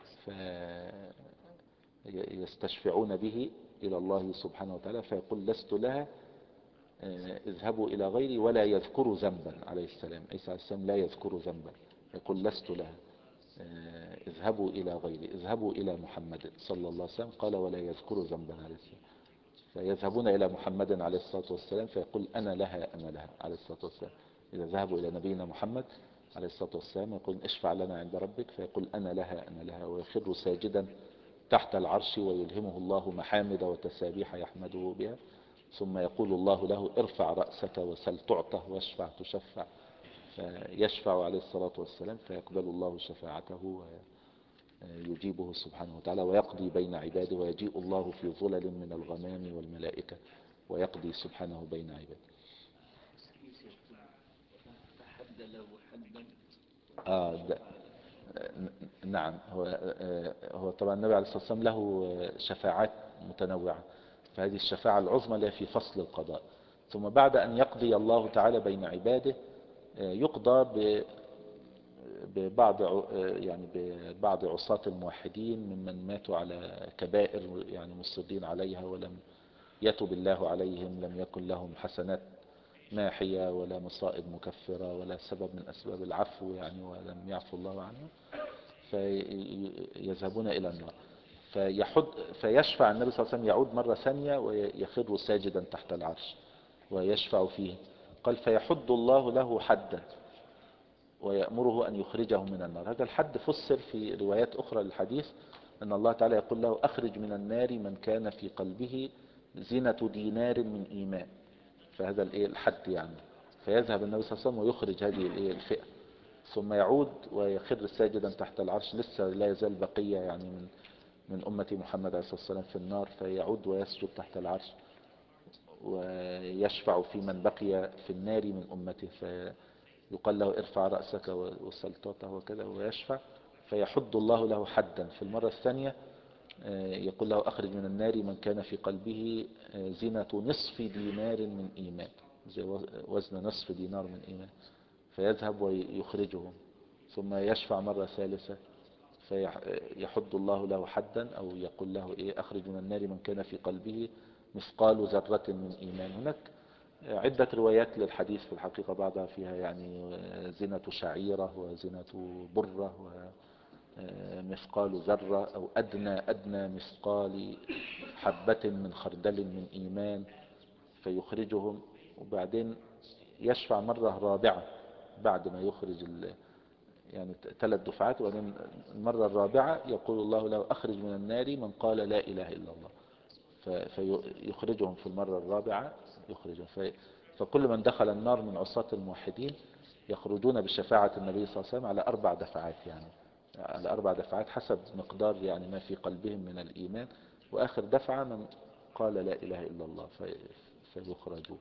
فيستشفعون به إلى الله سبحانه وتعالى فيقول لست لها اذهبوا إلى غيري ولا يذكر ذنبا عليه السلام. عيسى عليه السلام لا يذكر ذنبا يقول لست لها اذهبوا إلى غيري، اذهبوا إلى محمد صلى الله عليه وسلم قال ولا يذكر ذنبا عليه السلام. فيذهبون إلى محمد عليه الصلاة والسلام فيقول أنا لها أنا لها عليه الصلاة والسلام. إذا ذهبوا إلى نبينا محمد عليه الصلاة والسلام يقول اشفع لنا عند ربك فيقول أنا لها أنا لها، ويخر ساجدا تحت العرش ويلهمه الله محامد وتسابيح يحمده بها. ثم يقول الله له ارفع رأسك وسل تعطه واشفع تشفع، فيشفع عليه الصلاة والسلام فيقبل الله شفاعته ويجيبه سبحانه وتعالى ويقضي بين عباده، ويجيء الله في ظلل من الغمام والملائكة ويقضي سبحانه بين عباده. آه ده نعم. هو هو طبعا النبي عليه الصلاة والسلام له شفاعات متنوعة، فهذه الشفاعة العظمى اللي في فصل القضاء. ثم بعد أن يقضي الله تعالى بين عباده يقضى ببعض يعني ببعض عصاة الموحدين ممن ماتوا على كبائر يعني مصرين عليها ولم يتب الله عليهم، لم يكن لهم حسنات ماحية ولا مصائب مكفرة ولا سبب من أسباب العفو يعني، ولم يعفو الله عنهم فيذهبون إلى النار. فيحد فيشفع النبي صلى الله عليه وسلم، يعود مرة ثانية ويخر ساجدا تحت العرش ويشفع فيه. قال فيحد الله له حدا ويأمره أن يخرجه من النار. هذا الحد فسر في روايات أخرى للحديث أن الله تعالى يقول له أخرج من النار من كان في قلبه زينة دينار من إيمان، فهذا الحد يعني. فيذهب النبي صلى الله عليه وسلم ويخرج هذه الفئة، ثم يعود ويخر ساجدا تحت العرش. لسه لا يزال بقية يعني من من أمة محمد عليه الصلاة والسلام في النار، فيعود ويسجد تحت العرش ويشفع في من بقي في النار من أمته، فيقال له ارفع رأسك وسلطته وكذا ويشفع. فيحد الله له حدا في المرة الثانية، يقول له أخرج من النار من كان في قلبه زينة نصف دينار من إيمان، زي وزن نصف دينار من إيمان، فيذهب ويخرجهم. ثم يشفع مرة ثالثة فيحد الله له حدا، أو يقول له إيه أخرج من النار من كان في قلبه مثقال ذرة من إيمان. هناك عدة روايات للحديث في الحقيقة، بعضها فيها يعني زينة شعيرة وزينة برة ومثقال ذرة أو أدنى أدنى مثقال حبة من خردل من إيمان، فيخرجهم. وبعدين يشفع مرة رابعة بعد ما يخرج يعني ثلاث دفعات، وبعدين المرة الرابعة يقول الله له أخرج من النار من قال لا إله إلا الله، فيخرجهم في المرة الرابعة يخرجهم. فكل من دخل النار من عصاة الموحدين يخرجون بشفاعة النبي صلى الله عليه وسلم على أربع دفعات، يعني على أربع دفعات حسب مقدار يعني ما في قلبهم من الإيمان، وآخر دفعة من قال لا إله إلا الله فيخرجون.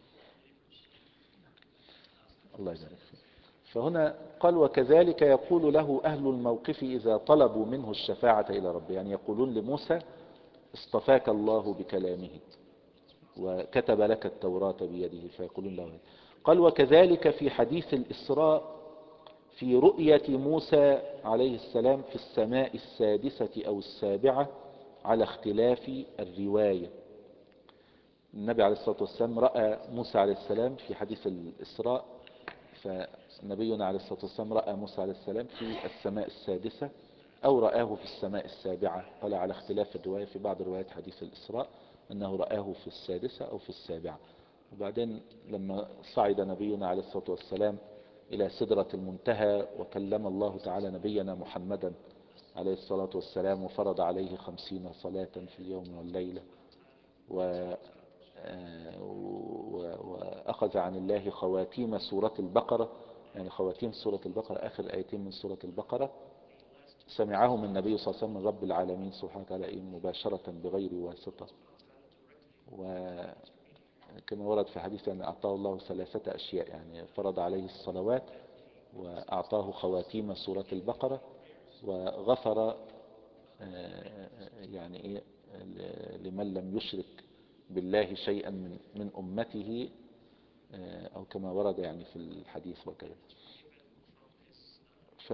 الله يبارك فيك. فهنا قال وكذلك يقول له أهل الموقف إذا طلبوا منه الشفاعة إلى ربه، يعني يقولون لموسى اصطفاك الله بكلامه وكتب لك التوراة بيده، فيقولون له. قال وكذلك في حديث الإسراء في رؤية موسى عليه السلام في السماء السادسة أو السابعة على اختلاف الرواية. النبي عليه الصلاة والسلام رأى موسى عليه السلام في حديث الإسراء، فنبينا عليه الصلاة والسلام رأى موسى عليه السلام في السماء السادسة أو رآه في السماء السابعة، قال على اختلاف الرواية. في بعض روايات حديث الإسراء أنه رآه في السادسة أو في السابعة. وبعدين لما صعد نبينا عليه الصلاة والسلام إلى سدرة المنتهى وكلم الله تعالى نبينا محمدا عليه الصلاة والسلام وفرض عليه خمسين صلاة في اليوم والليلة، و وأخذ عن الله خواتيم سورة البقرة، يعني خواتيم سورة البقرة آخر آيتين من سورة البقرة، سمعهم النبي صلى الله عليه وسلم من رب العالمين سبحانه وتعالى مباشرة بغير واسطة. وكما ورد في حديث أن أعطاه الله ثلاثة أشياء، يعني فرض عليه الصلوات وأعطاه خواتيم سورة البقرة وغفر يعني إيه لمن لم يشرك بالله شيئا من من أمته، أو كما ورد يعني في الحديث وكذا. ف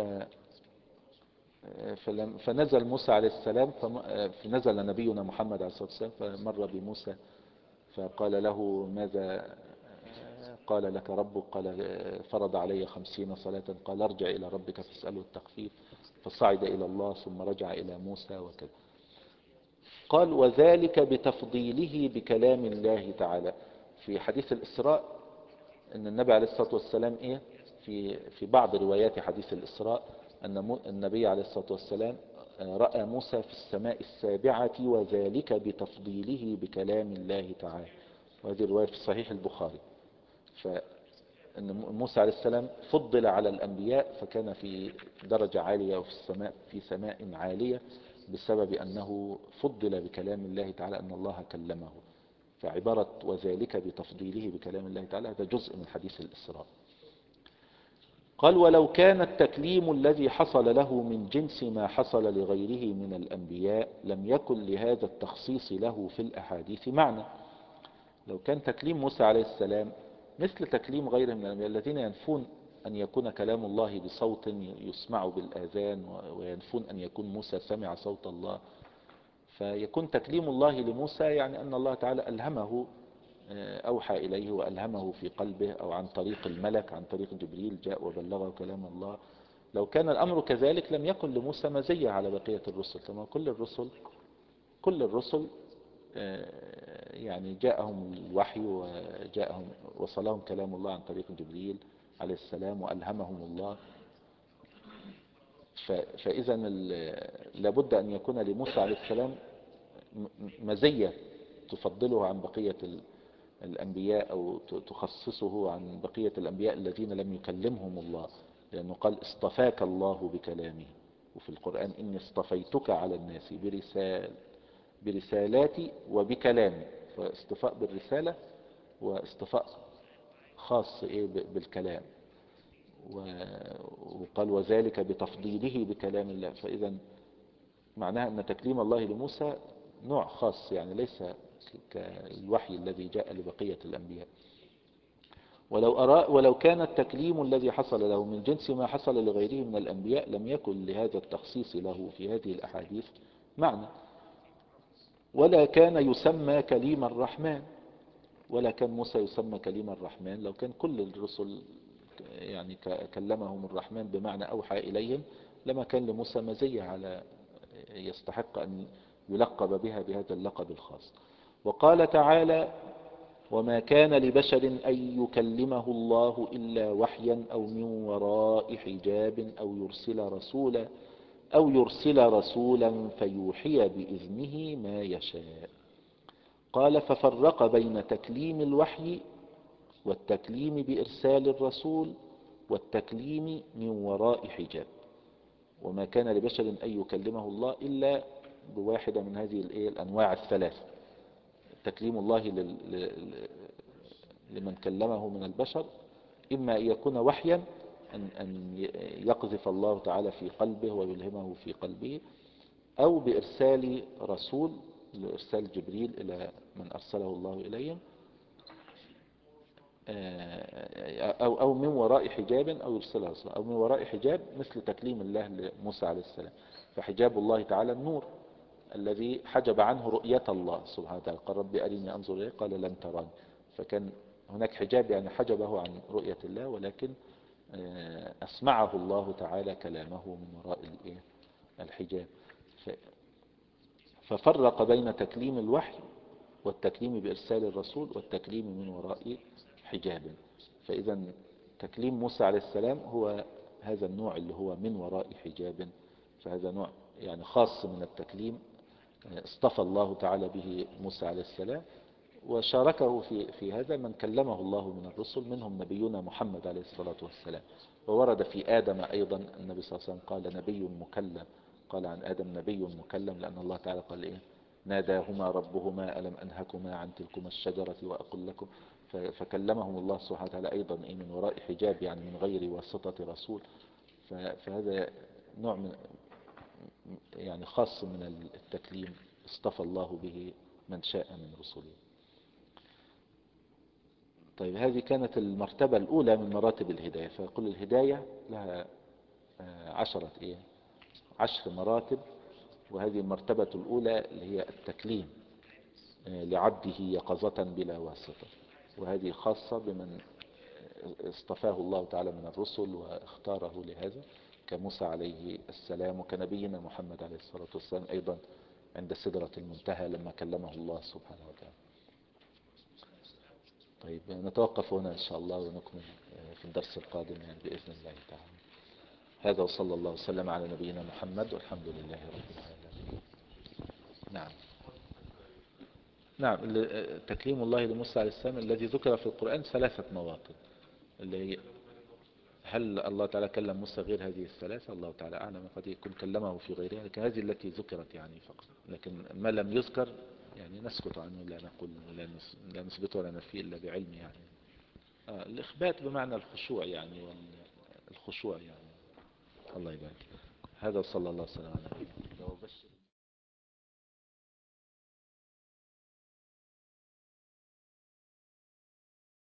فنزل موسى عليه السلام، فنزل نبينا محمد عليه الصلاة والسلام فمر بموسى فقال له ماذا قال لك ربك؟ قال فرض علي خمسين صلاة. قال ارجع إلى ربك فاسأله التخفيف، فصعد إلى الله ثم رجع إلى موسى وكذا. قال وذلك بتفضيله بكلام الله تعالى. في حديث الإسراء أن النبي عليه الصلاة والسلام إيه في في بعض روايات حديث الإسراء أن النبي عليه الصلاة والسلام رأى موسى في السماء السابعة وذلك بتفضيله بكلام الله تعالى، وهذه الرواية في صحيح البخاري. فأن موسى عليه السلام فضل على الأنبياء فكان في درجة عالية وفي السماء في سماء عالية بسبب أنه فضل بكلام الله تعالى، أن الله كلمه. فعبارة وذلك بتفضيله بكلام الله تعالى هذا جزء من حديث الإسراء. قال ولو كان التكليم الذي حصل له من جنس ما حصل لغيره من الأنبياء لم يكن لهذا التخصيص له في الأحاديث معنى. لو كان تكليم موسى عليه السلام مثل تكليم غيره من الأنبياء الذين ينفون أن يكون كلام الله بصوت يسمع بالآذان، وينفون أن يكون موسى سمع صوت الله، فيكون تكليم الله لموسى يعني أن الله تعالى ألهمه، أوحى إليه وألهمه في قلبه، أو عن طريق الملك، عن طريق جبريل جاء وبلغه كلام الله. لو كان الأمر كذلك لم يكن لموسى مزية على بقية الرسل. كما كل الرسل كل الرسل يعني جاءهم الوحي وجاءهم وصلهم كلام الله عن طريق جبريل عليه السلام وألهمهم الله. فإذا لابد أن يكون لموسى عليه السلام مزية تفضله عن بقية الأنبياء، أو تخصصه عن بقية الأنبياء الذين لم يكلمهم الله، لأنه قال اصطفاك الله بكلامه، وفي القرآن إني اصطفيتك على الناس برسال برسالاتي وبكلامي. فاصطفاء بالرسالة واصطفاء خاص إيه بالكلام، وقال وذلك بتفضيله بكلام الله. فإذا معناها أن تكليم الله لموسى نوع خاص، يعني ليس كالوحي الذي جاء لبقية الأنبياء. ولو, أرى ولو كان التكليم الذي حصل له من جنس ما حصل لغيره من الأنبياء لم يكن لهذا التخصيص له في هذه الأحاديث معنى، ولا كان يسمى كليم الرحمن، ولا كان موسى يسمى كليم الرحمن لو كان كل الرسل يعني كلمهم الرحمن بمعنى أوحى إليهم، لما كان لموسى مزية على يستحق أن يلقب بها بهذا اللقب الخاص. وقال تعالى وما كان لبشر أن يكلمه الله إلا وحيا أو من وراء حجاب أو يرسل رسولا أو يرسل رسولا فيوحي بإذنه ما يشاء. قال ففرق بين تكليم الوحي والتكليم بإرسال الرسول والتكليم من وراء حجاب. وما كان لبشر أن يكلمه الله إلا بواحدة من هذه الأنواع الثلاثة: تكليم الله لمن كلمه من البشر، إما أن يكون وحيا، أن يقذف الله تعالى في قلبه ويلهمه في قلبه، أو بإرسال رسول، لإرسال جبريل إلى من أرسله الله إليهم، أو أو من وراء حجاب أو يرسل رسول، أو من وراء حجاب مثل تكليم الله لموسى عليه السلام. فحجاب الله تعالى النور الذي حجب عنه رؤية الله سبحانه وتعالى. قال ربي أرني أنظر إليه قال لن تراني، فكان هناك حجاب يعني حجبه عن رؤية الله، ولكن أسمعه الله تعالى كلامه من وراء الحجاب. ففرق بين تكليم الوحي والتكليم بإرسال الرسول والتكليم من وراء حجاب. فإذا تكليم موسى عليه السلام هو هذا النوع اللي هو من وراء حجاب، فهذا نوع يعني خاص من التكليم اصطفى الله تعالى به موسى عليه السلام، وشاركه في في هذا من كلمه الله من الرسل، منهم نبينا محمد عليه الصلاة والسلام. وورد في آدم أيضا النبي صلى الله عليه وسلم قال نبي مكلم، قال عن آدم نبي مكلم، لأن الله تعالى قال إيه ناداهما ربهما ألم أنهكما عن تلكما الشجرة وأقل لكم. فكلمهم الله سبحانه وتعالى أيضا إيه من وراء حجاب، يعني من غير واسطة رسول. فهذا نوع من يعني خاص من التكليم اصطفى الله به من شاء من رسله. طيب هذه كانت المرتبة الأولى من مراتب الهداية. فيقول الهداية لها عشرة إيه عشر مراتب، وهذه المرتبة الأولى اللي هي التكليم لعبده يقظة بلا واسطة، وهذه خاصة بمن اصطفاه الله تعالى من الرسل واختاره لهذا كموسى عليه السلام، وكنبينا محمد عليه الصلاة والسلام أيضا عند سدرة المنتهى لما كلمه الله سبحانه وتعالى. طيب نتوقف هنا إن شاء الله ونكمل في الدرس القادم يعني بإذن الله تعالى. هذا وصلى الله وسلم على نبينا محمد والحمد لله رب العالمين. نعم نعم تكليم الله لموسى عليه السلام الذي ذكر في القرآن ثلاثة مواطن، اللي هي هل الله تعالى كلم موسى غير هذه الثلاثة؟ الله تعالى أعلم، قد يكون كلمه في غيرها، لكن هذه التي ذكرت يعني فقط. لكن ما لم يذكر يعني نسكت عنه، لا نقول لا نثبته ولا نفيه إلا بعلم يعني. آه الإخبات بمعنى الخشوع يعني الخشوع يعني. الله يبارك. هذا صلى الله عليه وسلم على نبينا.